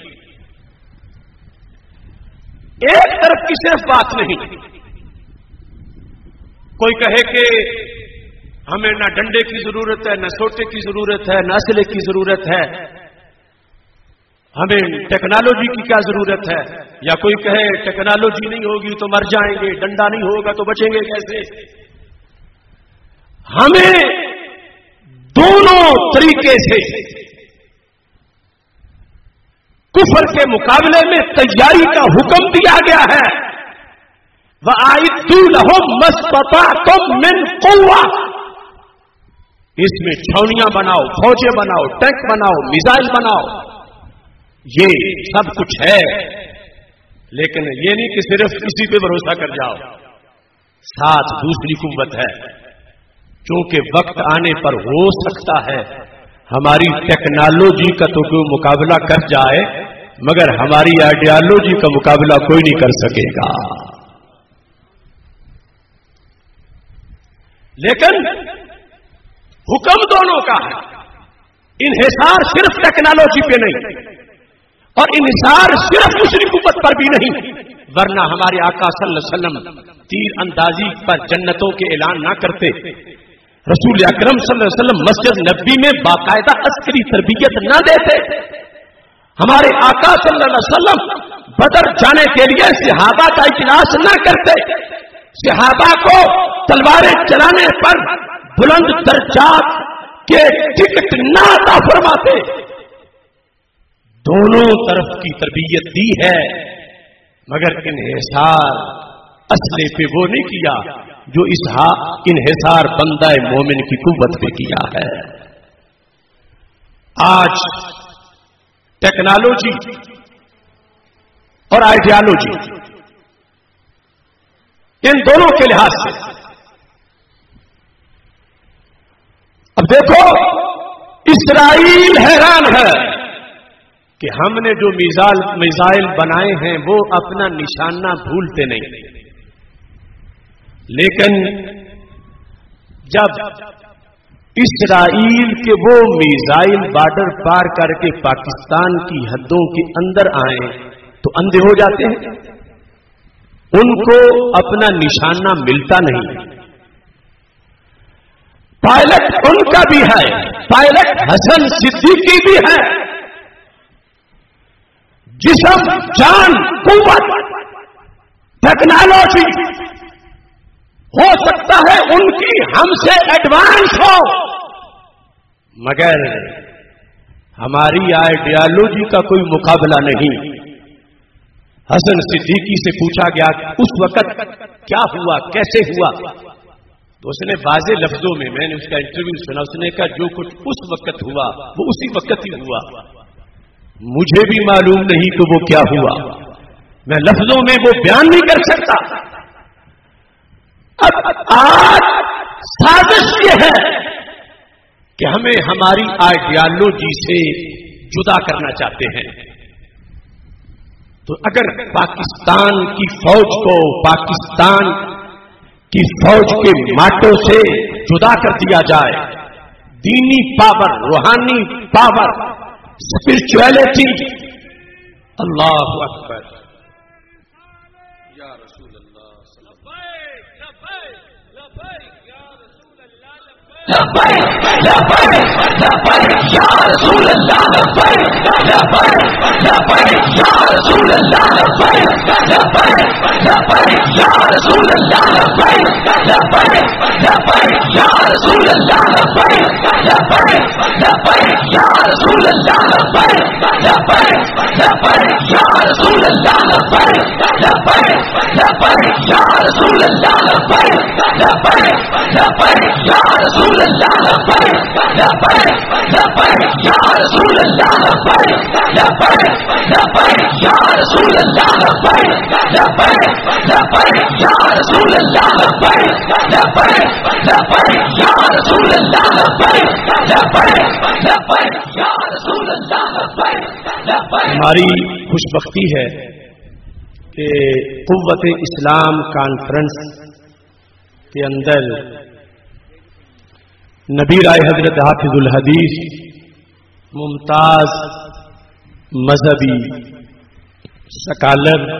ایک طرف کی صرف بات نہیں، کوئی کہے کہ ہمیں نہ ڈنڈے کی ضرورت ہے، نہ سوٹے کی ضرورت ہے، نہ اسلحے کی ضرورت ہے، ہمیں ٹیکنالوجی کی کیا ضرورت ہے، یا کوئی کہے ٹیکنالوجی نہیں ہوگی تو مر جائیں گے، ڈنڈا نہیں ہوگا تو بچیں گے کیسے؟ ہمیں دونوں طریقے سے کفر کے مقابلے میں تیاری کا حکم دیا گیا ہے۔ وَأَعِدُّوا لَهُم مَّا اسْتَطَعْتُم مِّن قُوَّةٍ، اس میں چھاؤنیاں بناؤ، فوجیں بناؤ، ٹینک بناؤ، میزائل بناؤ، یہ سب کچھ ہے، لیکن یہ نہیں کہ صرف کسی پہ بھروسہ کر جاؤ، ساتھ دوسری قوت ہے، چونکہ وقت آنے پر ہو سکتا ہے ہماری ٹیکنالوجی کا تو کوئی مقابلہ کر جائے مگر ہماری آئیڈیالوجی کا مقابلہ کوئی نہیں کر سکے گا۔ لیکن حکم دونوں کا ہے، انحصار صرف ٹیکنالوجی پہ نہیں اور انحصار صرف دوسری قوت پر بھی نہیں، ورنہ ہمارے آقا صلی اللہ علیہ وسلم تیر اندازی پر جنتوں کے اعلان نہ کرتے، رسول اکرم صلی اللہ علیہ وسلم مسجد نبوی میں باقاعدہ عسکری تربیت نہ دیتے، ہمارے آقا صلی اللہ علیہ وسلم بدر جانے کے لیے صحابہ کا اجلاس نہ کرتے، صحابہ کو تلواریں چلانے پر بلند درجات کے ٹکٹ نہ عطا فرماتے، دونوں طرف کی تربیت دی ہے، مگر انحصار اسلحے پہ وہ نہیں کیا جو انحصار بندہ مومن کی قوت پہ کیا ہے۔ آج ٹیکنالوجی اور آئیڈیالوجی ان دونوں کے لحاظ سے اب دیکھو اسرائیل حیران ہے کہ ہم نے جو میزائل بنائے ہیں وہ اپنا نشانہ بھولتے نہیں، لیکن جب اسرائیل کے وہ میزائل بارڈر پار کر کے پاکستان کی حدوں کے اندر آئیں تو اندھے ہو جاتے ہیں، ان کو اپنا نشانہ ملتا نہیں۔ پائلٹ ان کا بھی ہے، پائلٹ حسن صدیقی بھی ہے، جسم، جان، قوت، ٹیکنالوجی ہو سکتا ہے ان کی ہم سے ایڈوانس ہو، مگر ہماری آئیڈیالوجی کا کوئی مقابلہ نہیں۔ حسن صدیقی سے پوچھا گیا اس وقت کیا ہوا، کیسے ہوا، تو اس نے واضح لفظوں میں نے اس کا انٹرویو سنا، اس نے کہا جو کچھ اس وقت ہوا وہ اسی وقت ہی ہوا، مجھے بھی معلوم نہیں کہ وہ کیا ہوا، میں لفظوں میں وہ بیان نہیں کر سکتا۔ اب آج سازش یہ ہے کہ ہمیں ہماری آئیڈیالوجی سے جدا کرنا چاہتے ہیں، تو اگر پاکستان کی فوج کو پاکستان کی فوج کے ماٹو سے جدا کر دیا جائے، دینی پاور، روحانی پاور، اسپرچویلٹی، اللہ اکبر، یا رسول اللہ صلی اللہ یا رسول اللہ یا رسول اللہ یا رسول اللہ یا رسول اللہ یا رسول اللہ یا رسول اللہ یا رسول اللہ یا رسول اللہ یا رسول اللہ یا رسول اللہ یا رسول اللہ یا رسول اللہ۔ ہماری خوش بختی ہے کہ قوت اسلام کانفرنس کے اندر نبی رائے حضرت حافظ الحدیث، ممتاز مذہبی سکالر،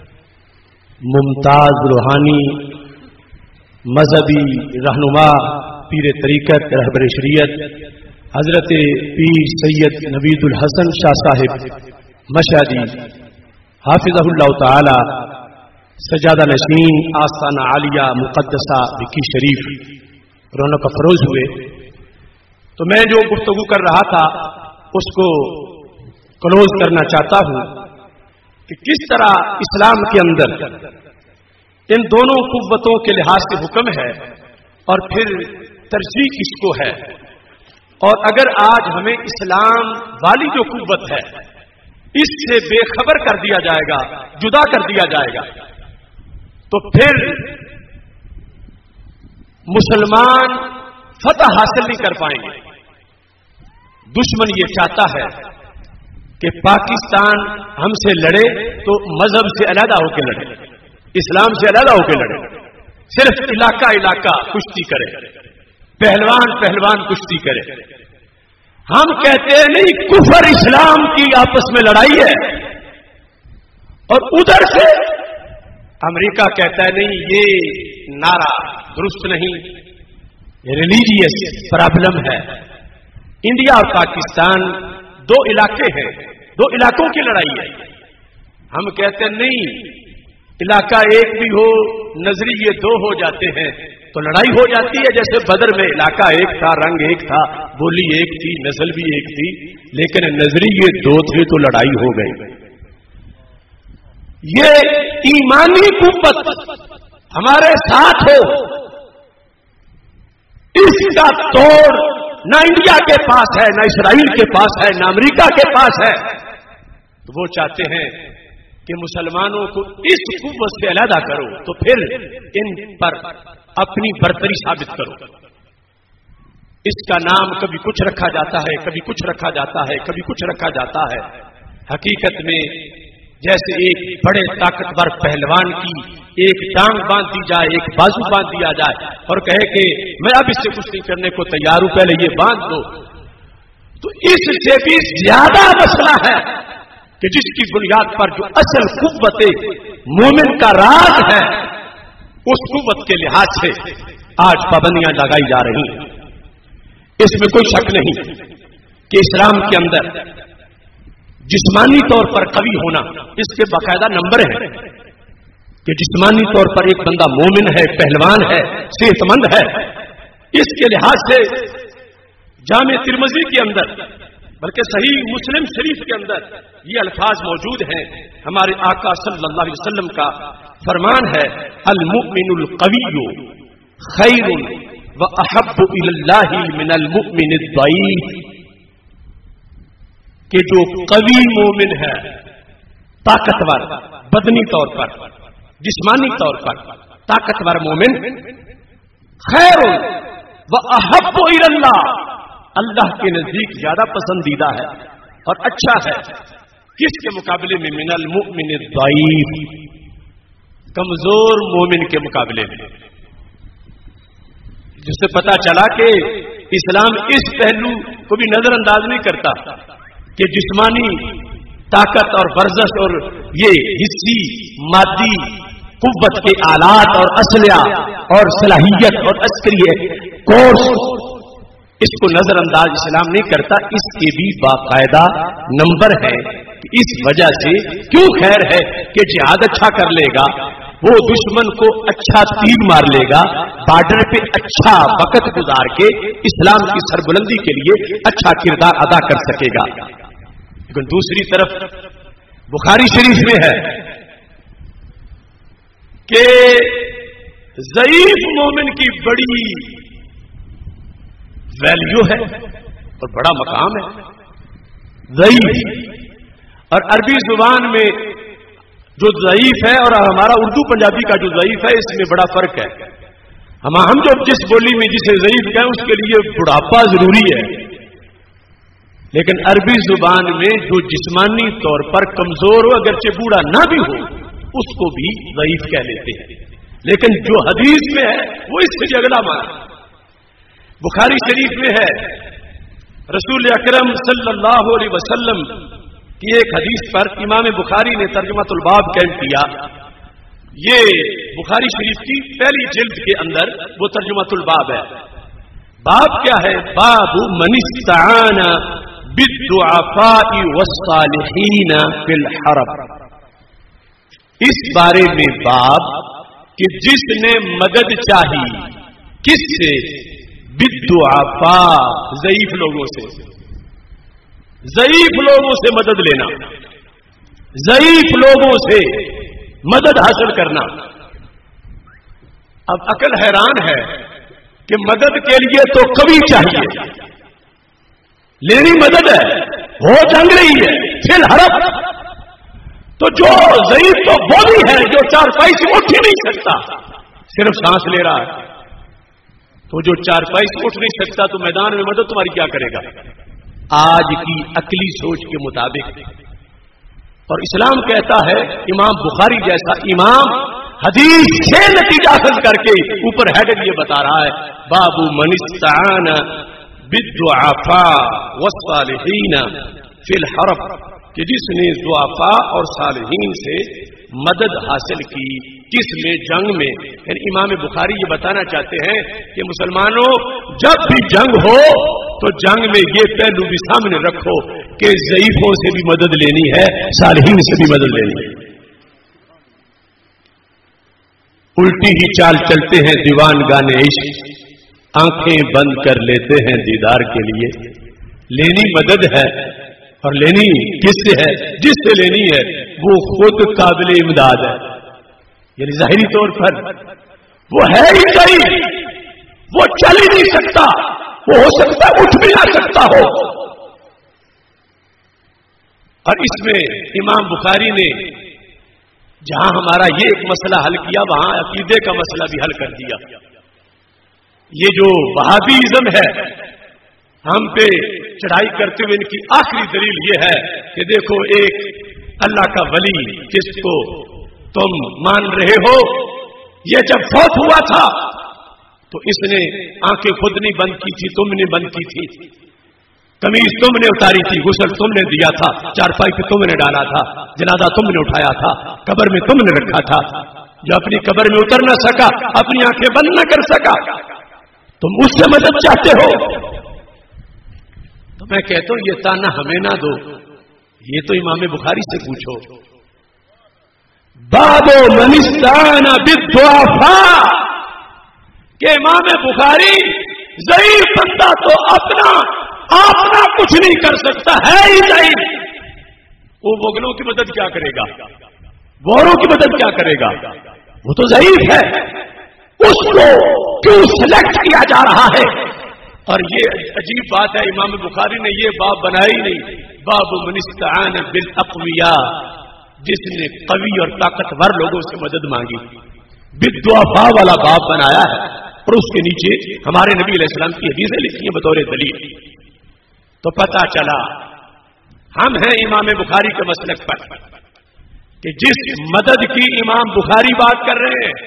ممتاز روحانی مذہبی رہنما، پیر طریقت، رہبر شریعت حضرت پیر سید نوید الحسن شاہ صاحب مشہدی حافظہ اللہ تعالی سجادہ نشین آستانہ عالیہ مقدسہ وکی شریف رونق افروز ہوئے، تو میں جو گفتگو کر رہا تھا اس کو کلوز کرنا چاہتا ہوں کہ کس طرح اسلام کے اندر ان دونوں قوتوں کے لحاظ سے حکم ہے اور پھر ترجیح کس کو ہے، اور اگر آج ہمیں اسلام والی جو قوت ہے اس سے بے خبر کر دیا جائے گا، جدا کر دیا جائے گا، تو پھر مسلمان فتح حاصل نہیں کر پائیں گے۔ دشمن یہ چاہتا ہے کہ پاکستان ہم سے لڑے تو مذہب سے علیحدہ ہو کے لڑے، اسلام سے علیحدہ ہو کے لڑے، صرف علاقہ علاقہ کشتی کرے، پہلوان پہلوان کشتی کرے۔ ہم کہتے ہیں نہیں، کفر اسلام کی آپس میں لڑائی ہے، اور ادھر سے امریکہ کہتا ہے نہیں، یہ نعرہ درست نہیں، ریلیجیس پرابلم ہے۔ انڈیا اور پاکستان دو علاقے ہیں، دو علاقوں کی لڑائی ہے۔ ہم کہتے ہیں نہیں، علاقہ ایک بھی ہو، نظریے دو ہو جاتے ہیں تو لڑائی ہو جاتی ہے۔ جیسے بدر میں علاقہ ایک تھا، رنگ ایک تھا، بولی ایک تھی، نسل بھی ایک تھی، لیکن نظریے دو تھے تو لڑائی ہو گئی۔ یہ ایمانی قوت ہمارے ساتھ ہو، اس کا توڑ نہ انڈیا کے پاس ہے، نہ اسرائیل کے پاس ہے، نہ امریکہ کے پاس ہے۔ تو وہ چاہتے ہیں کہ مسلمانوں کو اس قوت سے علیحدہ کرو، تو پھر ان پر اپنی برتری ثابت کرو۔ اس کا نام کبھی کچھ رکھا جاتا ہے، کبھی کچھ رکھا جاتا ہے، کبھی کچھ رکھا جاتا ہے۔ حقیقت میں جیسے ایک بڑے طاقتور پہلوان کی ایک ٹانگ باندھ دی جائے، ایک بازو باندھ دیا جائے اور کہے کہ میں اب اس سے کچھ نہیں کرنے کو تیار ہوں، پہلے یہ باندھ دو، تو اس سے بھی زیادہ مسئلہ ہے کہ جس کی بنیاد پر جو اصل قوت مومن کا راز ہے، اس قوت کے لحاظ سے آج پابندیاں لگائی جا رہی ہیں۔ اس میں کوئی شک نہیں کہ اسلام کے اندر جسمانی طور پر قوی ہونا، اس کے باقاعدہ نمبر ہیں کہ جسمانی طور پر ایک بندہ مومن ہے، پہلوان ہے، صحت مند ہے۔ اس کے لحاظ سے جامع ترمذی کے اندر بلکہ صحیح مسلم شریف کے اندر یہ الفاظ موجود ہیں۔ ہمارے آقا صلی اللہ علیہ وسلم کا فرمان ہے، المؤمن القوی خیر واحب الی اللہ من المؤمن الضعیف، کہ جو قوی مومن ہے، طاقتور بدنی طور پر، جسمانی طور پر طاقتور مومن، خیر واحب الی اللہ، اللہ کے نزدیک زیادہ پسندیدہ ہے اور اچھا ہے، کس کے مقابلے میں؟ من المؤمن الضعیف، کمزور مومن کے مقابلے میں۔ جس سے پتا چلا کہ اسلام اس پہلو کو بھی نظر انداز نہیں کرتا کہ جسمانی طاقت اور ورزش اور یہ حصی مادی قوت کے آلات اور اسلحہ اور صلاحیت اور عسکری کورس، اس کو نظر انداز اسلام نہیں کرتا۔ اس کے بھی باقاعدہ نمبر ہے کہ اس وجہ سے کیوں خیر ہے کہ جہاد اچھا کر لے گا، وہ دشمن کو اچھا تیر مار لے گا، بارڈر پہ اچھا وقت گزار کے اسلام کی سربلندی کے لیے اچھا کردار ادا کر سکے گا۔ لیکن دوسری طرف بخاری شریف میں ہے کہ ضعیف مومن کی بڑی ویلیو ہے اور بڑا مقام ہے، ضعیف۔ اور عربی زبان میں جو ضعیف ہے اور ہمارا اردو پنجابی کا جو ضعیف ہے، اس میں بڑا فرق ہے۔ ہم جو جس بولی میں جسے ضعیف کہیں اس کے لیے بڑھاپا ضروری ہے، لیکن عربی زبان میں جو جسمانی طور پر کمزور ہو، اگرچہ بوڑھا نہ بھی ہو، اس کو بھی ضعیف کہہ لیتے ہیں۔ لیکن جو حدیث میں ہے وہ اس سے اگلا معنی بخاری شریف میں ہے۔ رسول اکرم صلی اللہ علیہ وسلم کی ایک حدیث پر امام بخاری نے ترجمۃ الباب قائم کیا۔ یہ بخاری شریف کی پہلی جلد کے اندر وہ ترجمۃ الباب ہے۔ باب کیا ہے؟ باب من استعان بالضعفاء والصالحین فی الحرب۔ اس بارے میں باب کہ جس نے مدد چاہی، کس سے؟ بالضعفاء، ضعیف لوگوں سے، ضعیف لوگوں سے مدد لینا، ضعیف لوگوں سے مدد حاصل کرنا۔ اب عقل حیران ہے کہ مدد کے لیے تو قوی چاہیے، لینی مدد ہے، ہو جنگ رہی ہے فی الحرب، تو جو ضعیف تو وہ بھی ہے جو چارپائی سے اٹھ ہی نہیں سکتا، صرف سانس لے رہا ہے، تو جو چارپائی سے اٹھ نہیں سکتا تو میدان میں مدد تمہاری کیا کرے گا؟ آج کی عقلی سوچ کے مطابق۔ اور اسلام کہتا ہے، امام بخاری جیسا امام حدیث سے نتیجہ حاصل کر کے اوپر ہیڈر یہ بتا رہا ہے، باب من استعان بالضعفاء والصالحین فی الحرب، کہ جس نے ضعفاء اور صالحین سے مدد حاصل کی، کس میں؟ جنگ میں۔ یعنی امام بخاری یہ بتانا چاہتے ہیں کہ مسلمانوں جب بھی جنگ ہو تو جنگ میں یہ پہلو بھی سامنے رکھو کہ ضعیفوں سے بھی مدد لینی ہے، صالحین سے بھی مدد لینی ہے۔ الٹی ہی چال چلتے ہیں دیوان گانے عشق، آنکھیں بند کر لیتے ہیں دیدار کے لیے۔ لینی مدد ہے، اور لینی کس سے ہے؟ جس سے لینی ہے وہ خود قابل امداد ہے، یعنی ظاہری طور پر وہ ہے ہی نہیں، وہ چل ہی نہیں سکتا، وہ ہو سکتا ہے اٹھ بھی نہ سکتا ہو۔ اور اس میں امام بخاری نے جہاں ہمارا یہ ایک مسئلہ حل کیا، وہاں عقیدے کا مسئلہ بھی حل کر دیا۔ یہ جو وہابیزم ہے ہم پہ چڑھائی کرتے ہوئے ان کی آخری دلیل یہ ہے کہ دیکھو ایک اللہ کا ولی جس کو تم مان رہے ہو، یہ جب فوت ہوا تھا تو اس نے آنکھیں خود نہیں بند کی تھی، تم نے بند کی تھی، قمیض تم نے اتاری تھی، غسل تم نے دیا تھا، چارپائی پہ تم نے ڈالا تھا، جنازہ تم نے اٹھایا تھا، قبر میں تم نے رکھا تھا۔ جو اپنی قبر میں اتر نہ سکا، اپنی آنکھیں بند نہ کر سکا، تم اس سے مدد چاہتے ہو؟ تو میں کہتا ہوں یہ تانا ہمیں نہ دو، یہ تو امام بخاری سے پوچھو۔ باب من استعان بالضعفاء، کہ امام بخاری ضعیف بندہ تو اپنا کچھ نہیں کر سکتا ہے ہی ضعیف، وہ مغلوں کی مدد کیا کرے گا، بوروں کی مدد کیا کرے گا، وہ تو ضعیف ہے، اس کو کیوں سلیکٹ کیا جا رہا ہے؟ اور یہ عجیب بات ہے، امام بخاری نے یہ باب بنائی نہیں، باب من استعان بالاقویاء، جس نے قوی اور طاقتور لوگوں سے مدد مانگی، بالضعفاء والا باب بنایا ہے، اور اس کے نیچے ہمارے نبی علیہ السلام کی حدیثیں لکھی ہیں بطور دلیل۔ تو پتہ چلا ہم ہیں امام بخاری کے مسلک پر کہ جس مدد کی امام بخاری بات کر رہے ہیں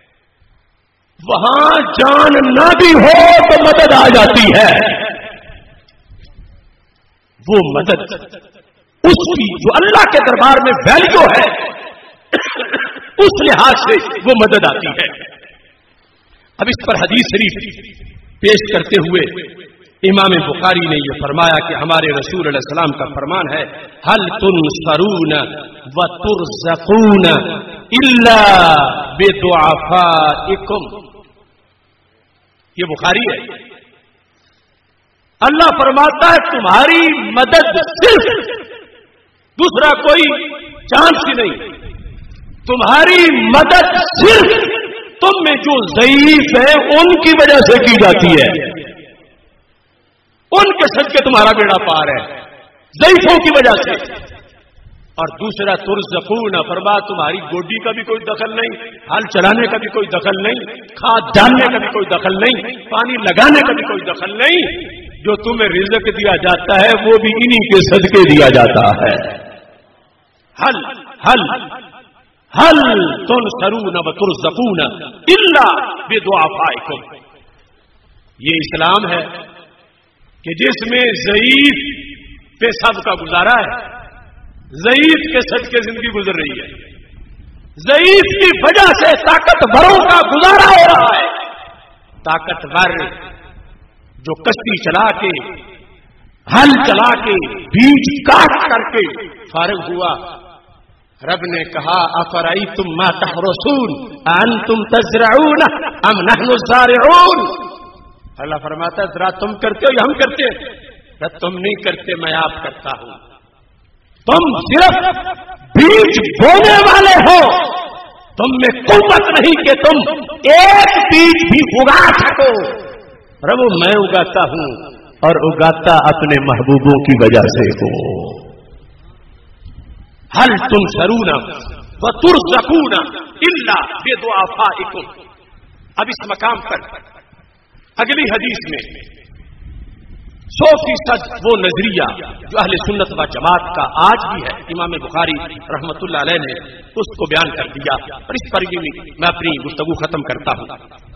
وہاں جان نہ بھی ہو تو مدد آ جاتی ہے، وہ مدد اس کی جو اللہ کے دربار میں ویلیو ہے اس لحاظ سے وہ مدد آتی ہے۔ اب اس پر حدیث شریف پیش کرتے ہوئے امام بخاری نے یہ فرمایا کہ ہمارے رسول علیہ السلام کا فرمان ہے، هل تنصرون وترزقون الا بدعفائکم، یہ بخاری ہے۔ اللہ فرماتا ہے تمہاری مدد صرف، دوسرا کوئی چانس ہی نہیں، تمہاری مدد صرف تم میں جو ضعیف ہے ان کی وجہ سے کی جاتی ہے، ان کے صدقے تمہارا بیڑا پار ہے، ضعیفوں کی وجہ سے۔ اور دوسرا ترزقون، فرما تمہاری گوڈی کا بھی کوئی دخل نہیں، ہل چلانے کا بھی کوئی دخل نہیں، کھاد ڈالنے کا بھی کوئی دخل نہیں، پانی لگانے کا بھی کوئی دخل نہیں، جو تمہیں رزق دیا جاتا ہے وہ بھی انہی کے صدقے دیا جاتا ہے۔ ہل ہل ہل تنصرون وترزقون الا بدعفائکم، یہ اسلام ہے کہ جس میں ضعیف پہ سب کا گزارا ہے، ضعیف کے صدقے زندگی گزر رہی ہے، ضعیف کی وجہ سے طاقتوروں کا گزارا ہو رہا ہے۔ طاقتور جو کشتی چلا کے، ہل چلا کے، بیج کاٹ کر کے فارغ ہوا، رب نے کہا افرأیتم ما تحرثون انتم تزرعون ام نحن الزارعون، اللہ فرماتا ہے ذرا تم کرتے ہو یا ہم کرتے ہیں؟ تم نہیں کرتے، میں آپ کرتا ہوں، تم صرف بیج بونے والے ہو، تم میں قوت نہیں کہ تم ایک بیج بھی اگا سکو، رب میں اگاتا ہوں اور اگاتا اپنے محبوبوں کی وجہ سے ہو۔ هل تنصرون وترزقون الا بدعفائکم، اب اس مقام پر اگلی حدیث میں 100% وہ نظریہ جو اہل سنت و جماعت کا آج بھی ہے، امام بخاری رحمت اللہ علیہ نے اس کو بیان کر دیا، اور اس پر میں اپنی گفتگو ختم کرتا ہوں۔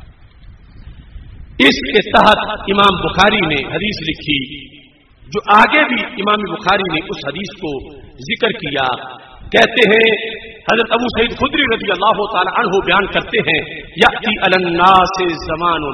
اس کے تحت امام بخاری نے حدیث لکھی جو آگے بھی امام بخاری نے اس حدیث کو ذکر کیا، کہتے ہیں حضرت ابو سعید خدری رضی اللہ تعالی عنہ بیان کرتے ہیں، یأتی علی الناس زمان،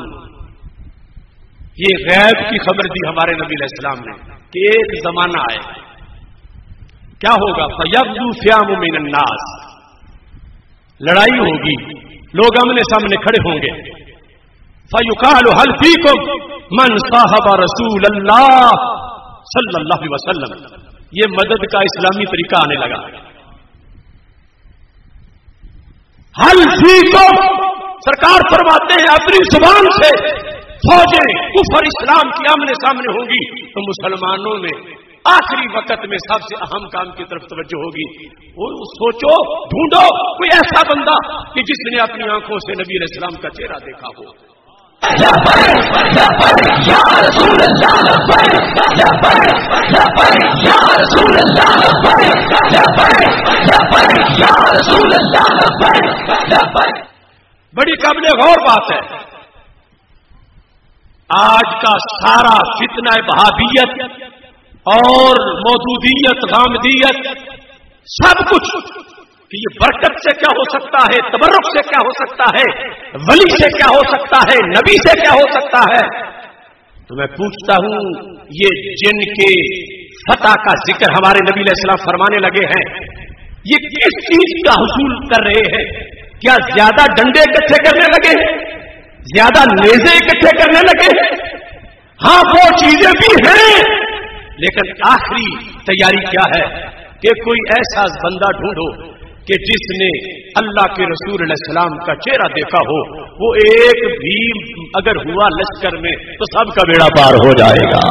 یہ غیب کی خبر دی ہمارے نبی علیہ السلام نے کہ ایک زمانہ آئے، کیا ہوگا؟ فیبدو فیام من الناس، لڑائی ہوگی، لوگ آمنے سامنے کھڑے ہوں گے، فیقال هل فیکم من صاحب رسول اللہ صلی اللہ علیہ وسلم، یہ مدد کا اسلامی طریقہ آنے لگا۔ حل فیکم، سرکار فرماتے ہیں اپنی زبان سے فوجیں کفر اسلام کی آمنے سامنے ہوں گی تو مسلمانوں میں آخری وقت میں سب سے اہم کام کی طرف توجہ ہوگی، وہ سوچو ڈھونڈو کوئی ایسا بندہ کہ جس نے اپنی آنکھوں سے نبی علیہ السلام کا چہرہ دیکھا ہو، لبیک لبیک یا رسول اللہ لبیک لبیک لبیک یا رسول اللہ لبیک لبیک لبیک یا رسول اللہ لبیک لبیک. بڑی قابل غور بات ہے. آج کا سارا فتنہ بہادیت اور مودودیت غامدیت سب کچھ کہ یہ برکت سے کیا ہو سکتا ہے، تبرک سے کیا ہو سکتا ہے، ولی سے کیا ہو سکتا ہے، نبی سے کیا ہو سکتا ہے. تو میں پوچھتا ہوں یہ جن کے فتح کا ذکر ہمارے نبی علیہ السلام فرمانے لگے ہیں یہ کس چیز کا حصول کر رہے ہیں؟ کیا زیادہ ڈنڈے اکٹھے کرنے لگے ہیں؟ زیادہ نیزے اکٹھے کرنے لگے ہیں؟ ہاں وہ چیزیں بھی ہیں، لیکن آخری تیاری کیا ہے کہ کوئی ایسا بندہ ڈھونڈو کہ جس نے اللہ کے رسول علیہ السلام کا چہرہ دیکھا ہو. وہ ایک بھی اگر ہوا لشکر میں تو سب کا بیڑا پار ہو جائے گا.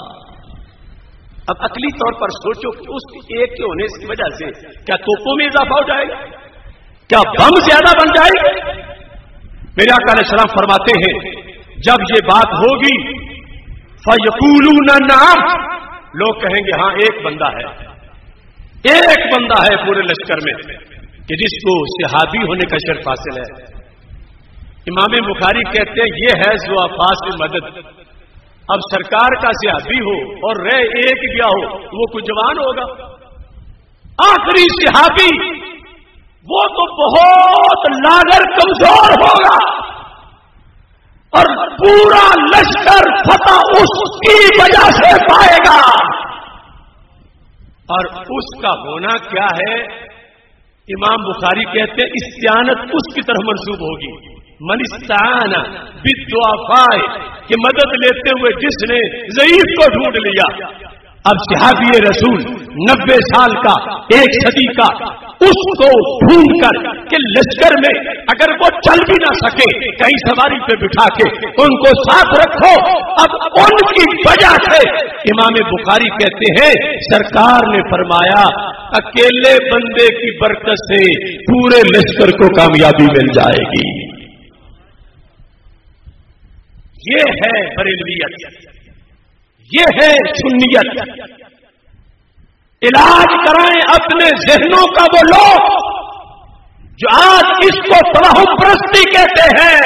اب عقلی طور پر سوچو کہ اس ایک کے ہونے کی وجہ سے کیا توپوں میں اضافہ ہو جائے گا؟ کیا بم زیادہ بن جائے گا؟ میرے آقا علیہ السلام فرماتے ہیں جب یہ بات ہوگی فَيَقُولُونَ نَعَمْ، لوگ کہیں گے ہاں ایک بندہ ہے پورے لشکر میں کہ جس کو صحابی ہونے کا شرف حاصل ہے. امام بخاری کہتے ہیں یہ ہے ضعفاء سے مدد. اب سرکار کا صحابی ہو اور رہ ایک گیا ہو تو وہ کچھ جوان ہوگا. آخری صحابی وہ تو بہت لاغر کمزور ہوگا اور پورا لشکر فتح اس کی وجہ سے پائے گا. اور اس کا ہونا کیا ہے؟ امام بخاری کہتے ہیں استعانت اس کی طرف منسوب ہوگی. من استعان بالضعفاء کہ مدد لیتے ہوئے جس نے ضعیف کو ڈھونڈ لیا. اب صحابی رسول 90 سال کا 1 صدی کا اس کو ڈھونڈ کر کہ لشکر میں اگر وہ چل بھی نہ سکے کہیں سواری پہ بٹھا کے ان کو ساتھ رکھو. اب ان کی وجہ سے امام بخاری کہتے ہیں سرکار نے فرمایا اکیلے بندے کی برکت سے پورے لشکر کو کامیابی مل جائے گی. یہ ہے بریلویت، یہ ہے سنیت. علاج کرائیں اپنے ذہنوں کا وہ لوگ جو آج اس کو ترحم پرستی کہتے ہیں.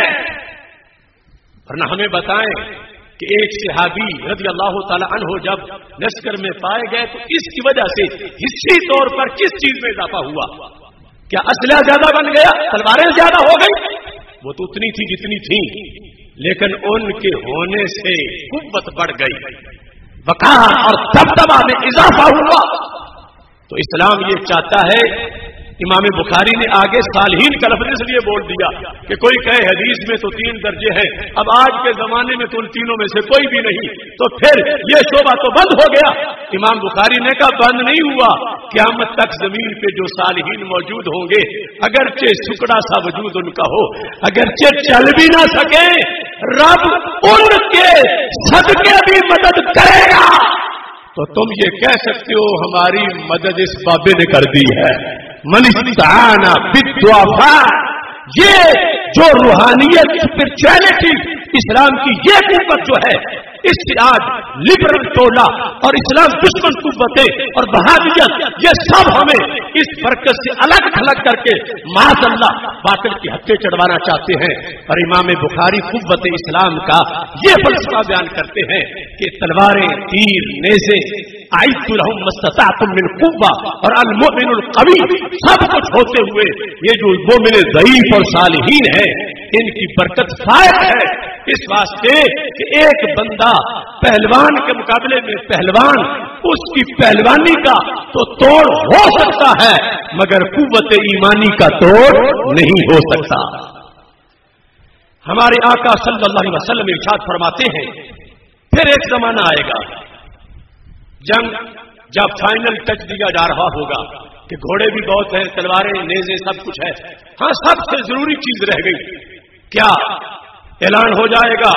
ورنہ ہمیں بتائیں کہ ایک صحابی رضی اللہ تعالی عنہ جب لشکر میں پائے گئے تو اس کی وجہ سے حصی طور پر کس چیز میں اضافہ ہوا؟ کیا اسلحہ زیادہ بن گیا؟ تلواریں زیادہ ہو گئی؟ وہ تو اتنی تھی جتنی تھی، لیکن ان کے ہونے سے قوت بڑھ گئی، وقار اور دبدبہ میں اضافہ ہوا. تو اسلام یہ چاہتا ہے. امام بخاری نے آگے صالحین کا لفظ اس لیے بول دیا کہ کوئی کہے حدیث میں تو 3 درجے ہیں، اب آج کے زمانے میں تو ان تینوں میں سے کوئی بھی نہیں، تو پھر یہ شعبہ تو بند ہو گیا. امام بخاری نے کہا بند نہیں ہوا، قیامت تک زمین پہ جو صالحین موجود ہوں گے اگرچہ سکڑا سا وجود ان کا ہو، اگرچہ چل بھی نہ سکے، رب ان کے صدقے بھی مدد کرے گا. تو تم یہ کہہ سکتے ہو ہماری مدد اس بابے نے کر دی ہے. من استعان بالضعفاء، یہ جو روحانیت اسپرچولیٹی اسلام کی یہ قوت جو ہے، اس سے آج لبرل ٹولہ اور اسلام دشمن قوتیں اور بہادیت یہ سب ہمیں اس برکت سے الگ تھلگ کر کے معاذ اللہ باطل کی ہتھے چڑھوانا چاہتے ہیں. اور امام بخاری قوت اسلام کا یہ فلسفہ بیان کرتے ہیں کہ تلواریں، تیر، نیزے، اعدوا لهم ما استطعتم من قوة اور المؤمن القوی سب کچھ ہوتے ہوئے یہ جو مومن ضعیف اور صالحین ہیں ان کی برکت فائق ہے. اس واسطے کہ ایک بندہ پہلوان کے مقابلے میں پہلوان، اس کی پہلوانی کا تو توڑ ہو سکتا ہے مگر قوت ایمانی کا توڑ نہیں ہو سکتا. ہمارے آقا صلی اللہ علیہ وسلم ارشاد فرماتے ہیں پھر ایک زمانہ آئے گا جنگ جب فائنل ٹچ دیا جا رہا ہوگا کہ گھوڑے بھی بہت ہیں، تلواریں، نیزے سب کچھ ہے، ہاں سب سے ضروری چیز رہ گئی کیا؟ اعلان ہو جائے گا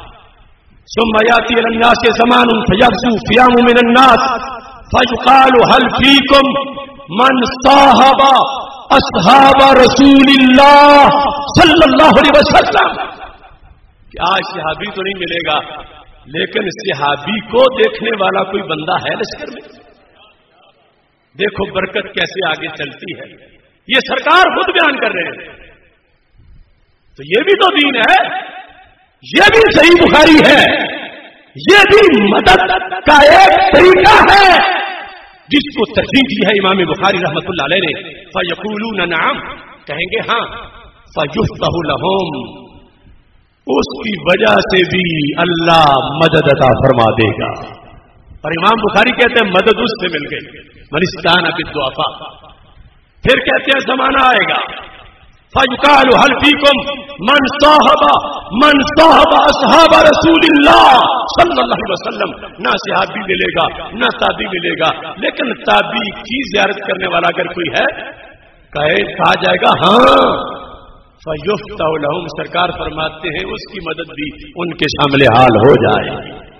ثم یاتی الی الناس زمان فیغزو فیام من الناس فیقال هل فیکم من صاحب اصحاب رسول اللہ صلی اللہ علیہ وسلم، کہ آج صحابی تو نہیں ملے گا، لیکن صحابی کو دیکھنے والا کوئی بندہ ہے لشکر میں؟ دیکھو برکت کیسے آگے چلتی ہے، یہ سرکار خود بیان کر رہے ہیں۔ تو یہ بھی تو دین ہے، یہ بھی صحیح بخاری ہے، یہ بھی مدد کا ایک طریقہ ہے جس کو ترجیح دی ہے امام بخاری رحمۃ اللہ علیہ نے۔ فیقولون نعم، کہیں گے ہاں، فیفتح لہم، اس کی وجہ سے بھی اللہ مدد عطا فرما دے گا۔ اور امام بخاری کہتے ہیں مدد اس سے مل گئی، من استعان بالضعفاء۔ پھر کہتے ہیں زمانہ آئے گا، فیقال هل فیکم من صاحب اصحاب رسول اللہ صلی اللہ علیہ وسلم، نہ صحابی ملے گا نہ تابعی ملے گا، لیکن تابعی کی زیارت کرنے والا اگر کوئی ہے کہا جائے گا ہاں، فیفتح لہم، سرکار فرماتے ہیں اس کی مدد بھی ان کے شامل حال ہو جائے۔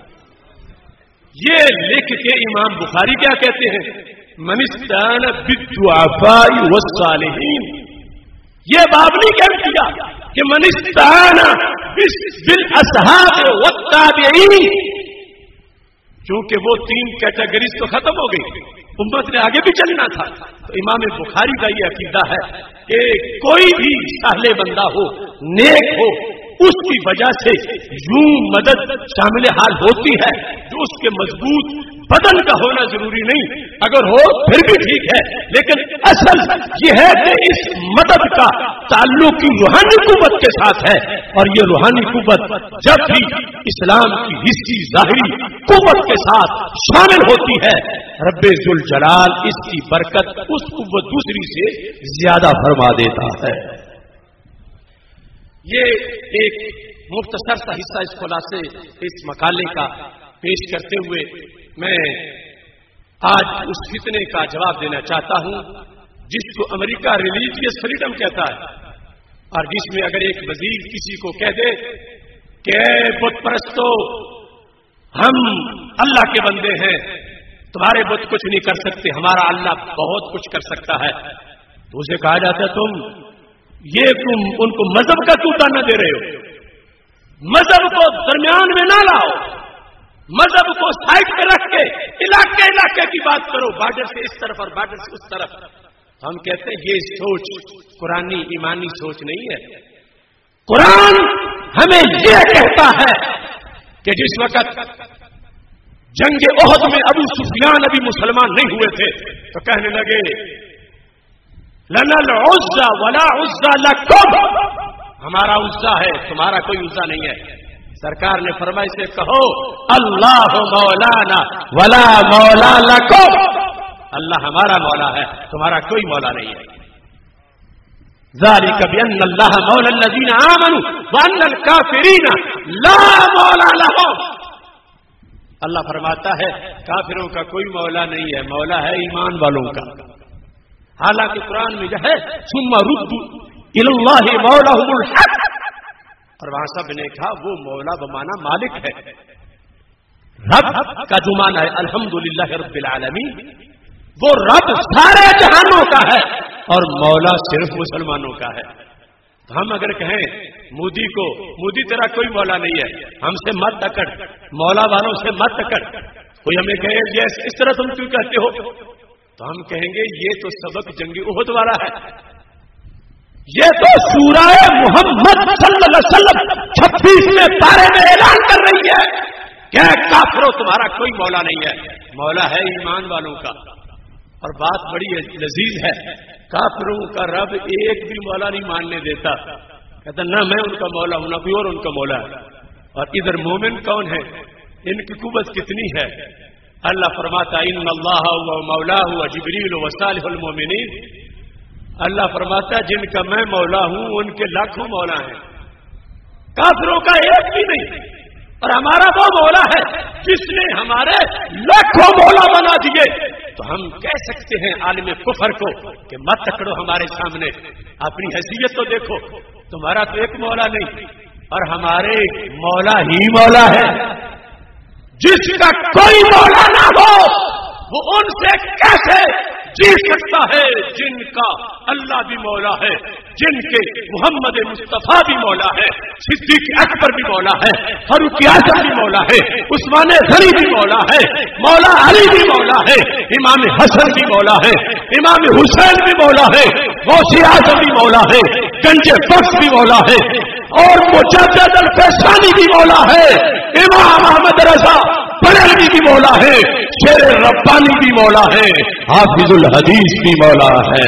یہ لکھ کے امام بخاری کیا کہتے ہیں؟ من استعان بالضعفاء والصالحین۔ یہ باب نہیں کہہ دیا کہ من استعان بالاصحاب والتابعین، کیونکہ وہ تین کیٹیگریز تو ختم ہو گئی، امت نے آگے بھی چلنا تھا۔ تو امام بخاری کا یہ عقیدہ ہے کہ کوئی بھی صالح بندہ ہو، نیک ہو، اس کی وجہ سے یوں مدد شامل حال ہوتی ہے جو اس کے مضبوط بدن کا ہونا ضروری نہیں، اگر ہو پھر بھی ٹھیک ہے، لیکن اصل یہ ہے کہ اس مدد کا تعلق کی روحانی قوت کے ساتھ ہے، اور یہ روحانی قوت جب بھی اسلام کی حصی ظاہری قوت کے ساتھ شامل ہوتی ہے، رب ذوالجلال اس کی برکت اس قوت دوسری سے زیادہ فرما دیتا ہے۔ یہ ایک مختصر سا حصہ اس خلاصے اس مقالے کا پیش کرتے ہوئے میں آج اس فتنے کا جواب دینا چاہتا ہوں جس کو امریکہ ریلیجیس فریڈم کہتا ہے، اور جس میں اگر ایک وزیر کسی کو کہہ دے کہ بت پرستو ہم اللہ کے بندے ہیں، تمہارے بت کچھ نہیں کر سکتے، ہمارا اللہ بہت کچھ کر سکتا ہے، تو اسے کہا جاتا ہے تم ان کو مذہب کا طوطا نہ دے رہے ہو، مذہب کو درمیان میں نہ لاؤ، مذہب کو سائڈ پہ رکھ کے علاقے کی بات کرو، بارڈر سے اس طرف اور بارڈر سے اس طرف۔ ہم کہتے ہیں یہ سوچ قرآنی ایمانی سوچ نہیں ہے۔ قرآن ہمیں یہ کہتا ہے کہ جس وقت جنگ احد میں ابو سفیان ابھی مسلمان نہیں ہوئے تھے تو کہنے لگے لنا العزى ولا عزى لكم، ہمارا عزا ہے تمہارا کوئی عزا نہیں ہے۔ سرکار نے فرمایا سے کہو اللہ مولانا ولا مولا لكم، اللہ ہمارا مولا ہے تمہارا کوئی مولا نہیں ہے۔ ذلك بأن الله مولى الذين آمنوا وأن الكافرين لا مولا لهم، اللہ فرماتا ہے کافروں کا کوئی مولا نہیں ہے، مولا ہے ایمان والوں کا۔ حالانکہ قرآن میں جو ہے ثم ردوا الى الله مولاهم الحق، اور وہاں سب نے کہا وہ مولا بمانا مالک ہے، رب کا جو معنی ہے الحمدللہ رب العالمین، وہ رب سارے جہانوں کا ہے اور مولا صرف مسلمانوں کا ہے۔ تو ہم اگر کہیں مودی کو مودی تیرا کوئی مولا نہیں ہے، ہم سے مت اکڑ، مولا والوں سے مت اکڑ، کوئی ہمیں کہے یہ اس طرح تم کیوں کہتے ہو، تو ہم کہیں گے یہ تو سبق جنگ احد والا ہے، یہ تو سورہ محمد صلی اللہ علیہ وسلم 26ویں پارے میں اعلان کر رہی ہے کہ کافروں تمہارا کوئی مولا نہیں ہے، مولا ہے ایمان والوں کا۔ اور بات بڑی لذیذ ہے، کافروں کا رب ایک بھی مولا نہیں ماننے دیتا، کہتا نہ میں ان کا مولا ہوں نہ کوئی اور ان کا مولا ہے۔ اور ادھر مومن کون ہے، ان کی قوت کتنی ہے، اللہ فرماتا ان اللہ و مولاہ و جبریل و صالح المومنین، اللہ فرماتا جن کا میں مولا ہوں ان کے لاکھوں مولا ہیں، کافروں کا ایک بھی نہیں، اور ہمارا وہ مولا ہے جس نے ہمارے لاکھوں مولا بنا دیے۔ تو ہم کہہ سکتے ہیں عالم کفر کو کہ مت پکڑو ہمارے سامنے، اپنی حیثیت تو دیکھو، تمہارا تو ایک مولا نہیں اور ہمارے مولا ہی مولا ہے، جس کا کوئی مولا نہ ہو وہ ان سے کیسے جی سکتا ہے جن کا اللہ بھی مولا ہے، جن کے محمد مصطفیٰ بھی مولا ہے، صدیق اکبر بھی مولا ہے، فاروق اعظم بھی مولا ہے، عثمان غنی بھی مولا ہے، مولا علی بھی مولا ہے، امام حسن بھی مولا ہے، امام حسین بھی مولا ہے، غوث اعظم بھی مولا ہے، گنج بخش بھی مولا ہے، اور مجدد الفیصانی بھی مولا ہے، امام احمد رضا بریلوی بھی مولا ہے، شیر ربانی بھی مولا ہے، حافظ الحدیث بھی مولا ہے۔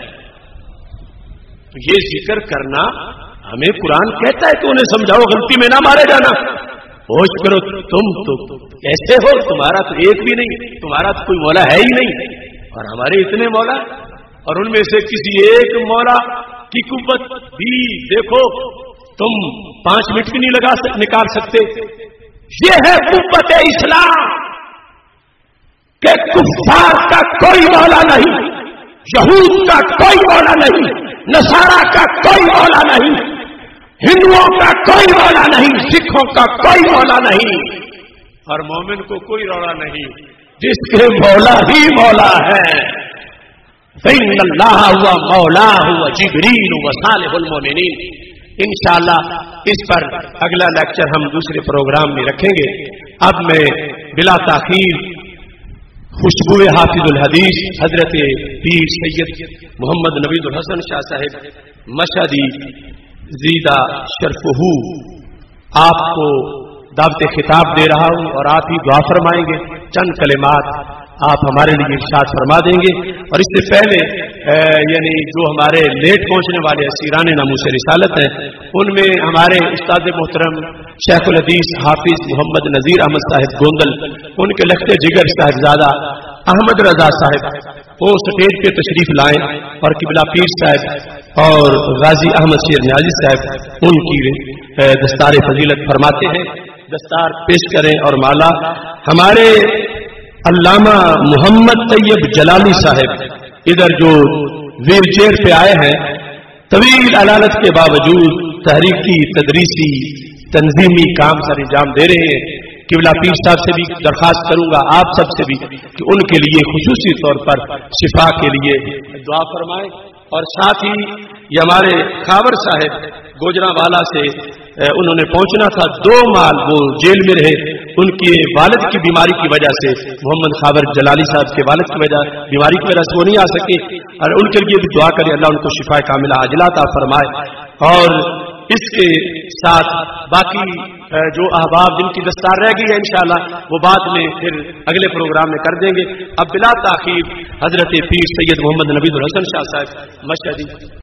تو یہ ذکر کرنا ہمیں قرآن کہتا ہے کہ انہیں سمجھاؤ، غلطی میں نہ مارے جانا، ہوش کرو، تم تو کیسے ہو، تمہارا تو ایک بھی نہیں، تمہارا تو کوئی مولا ہے ہی نہیں، اور ہمارے اتنے مولا، اور ان میں سے کسی ایک مولا کی قوت بھی دیکھو تم 5 منٹ بھی نہیں نکال سکتے۔ یہ ہے قوت اسلام کہ کفار کا کوئی مولا نہیں، یہود کا کوئی مولا نہیں، نصارا کا کوئی مولا نہیں، ہندوؤں کا کوئی مولا نہیں، سکھوں کا کوئی مولا نہیں، اور مومن کو کوئی روڑا نہیں، جس کے مولا ہی مولا ہے۔ فإن اللہ ہوا مولا ہوا جبریل و صالح المومنین۔ انشاءاللہ اس پر اگلا لیکچر ہم دوسرے پروگرام میں رکھیں گے۔ اب میں بلا تاخیر خوشبو حافظ الحدیث حضرت پیر سید محمد نوید الحسن شاہ صاحب مشہدی زیدہ شرفہ آپ کو دعوت خطاب دے رہا ہوں، اور آپ ہی دعا فرمائیں گے، چند کلمات آپ ہمارے لیے ارشاد فرما دیں گے۔ اور اس سے پہلے یعنی جو ہمارے لیٹ پہنچنے والے اسیران ناموس رسالت ہیں، ان میں ہمارے استاد محترم شیخ الحدیث حافظ محمد نذیر احمد صاحب گوندل، ان کے لخت جگر صاحبزادہ احمد رضا صاحب وہ سٹیج پہ تشریف لائیں، اور قبلہ پیر صاحب اور غازی احمد شیر نیازی صاحب ان کی دستار فضیلت فرماتے ہیں، دستار پیش کریں۔ اور مالا ہمارے علامہ محمد طیب جلالی صاحب ادھر جو ویل چیئر پہ آئے ہیں، طویل علالت کے باوجود تحریکی تدریسی تنظیمی کام سر انجام دے رہے ہیں۔ قبلہ پیر صاحب سے بھی درخواست کروں گا، آپ سب سے بھی، کہ ان کے لیے خصوصی طور پر شفا کے لیے دعا فرمائیں۔ اور ساتھ ہی یہ ہمارے خاور صاحب گوجرانوالا سے انہوں نے پہنچنا تھا، 2 ماہ وہ جیل میں رہے، ان کی والد کی بیماری کی وجہ سے، محمد خاور جلالی صاحب کے والد کی بیماری کی وجہ سے وہ نہیں آ سکے، اور ان کے لیے بھی دعا کریں اللہ ان کو شفا کاملہ عاجلہ عطا فرمائے۔ اور اس کے ساتھ باقی جو احباب جن کی دستار رہ گئی ہے انشاءاللہ وہ بعد میں پھر اگلے پروگرام میں کر دیں گے۔ اب بلا تاخیر حضرت پیر سید محمد نوید الحسن شاہ صاحب مشہدی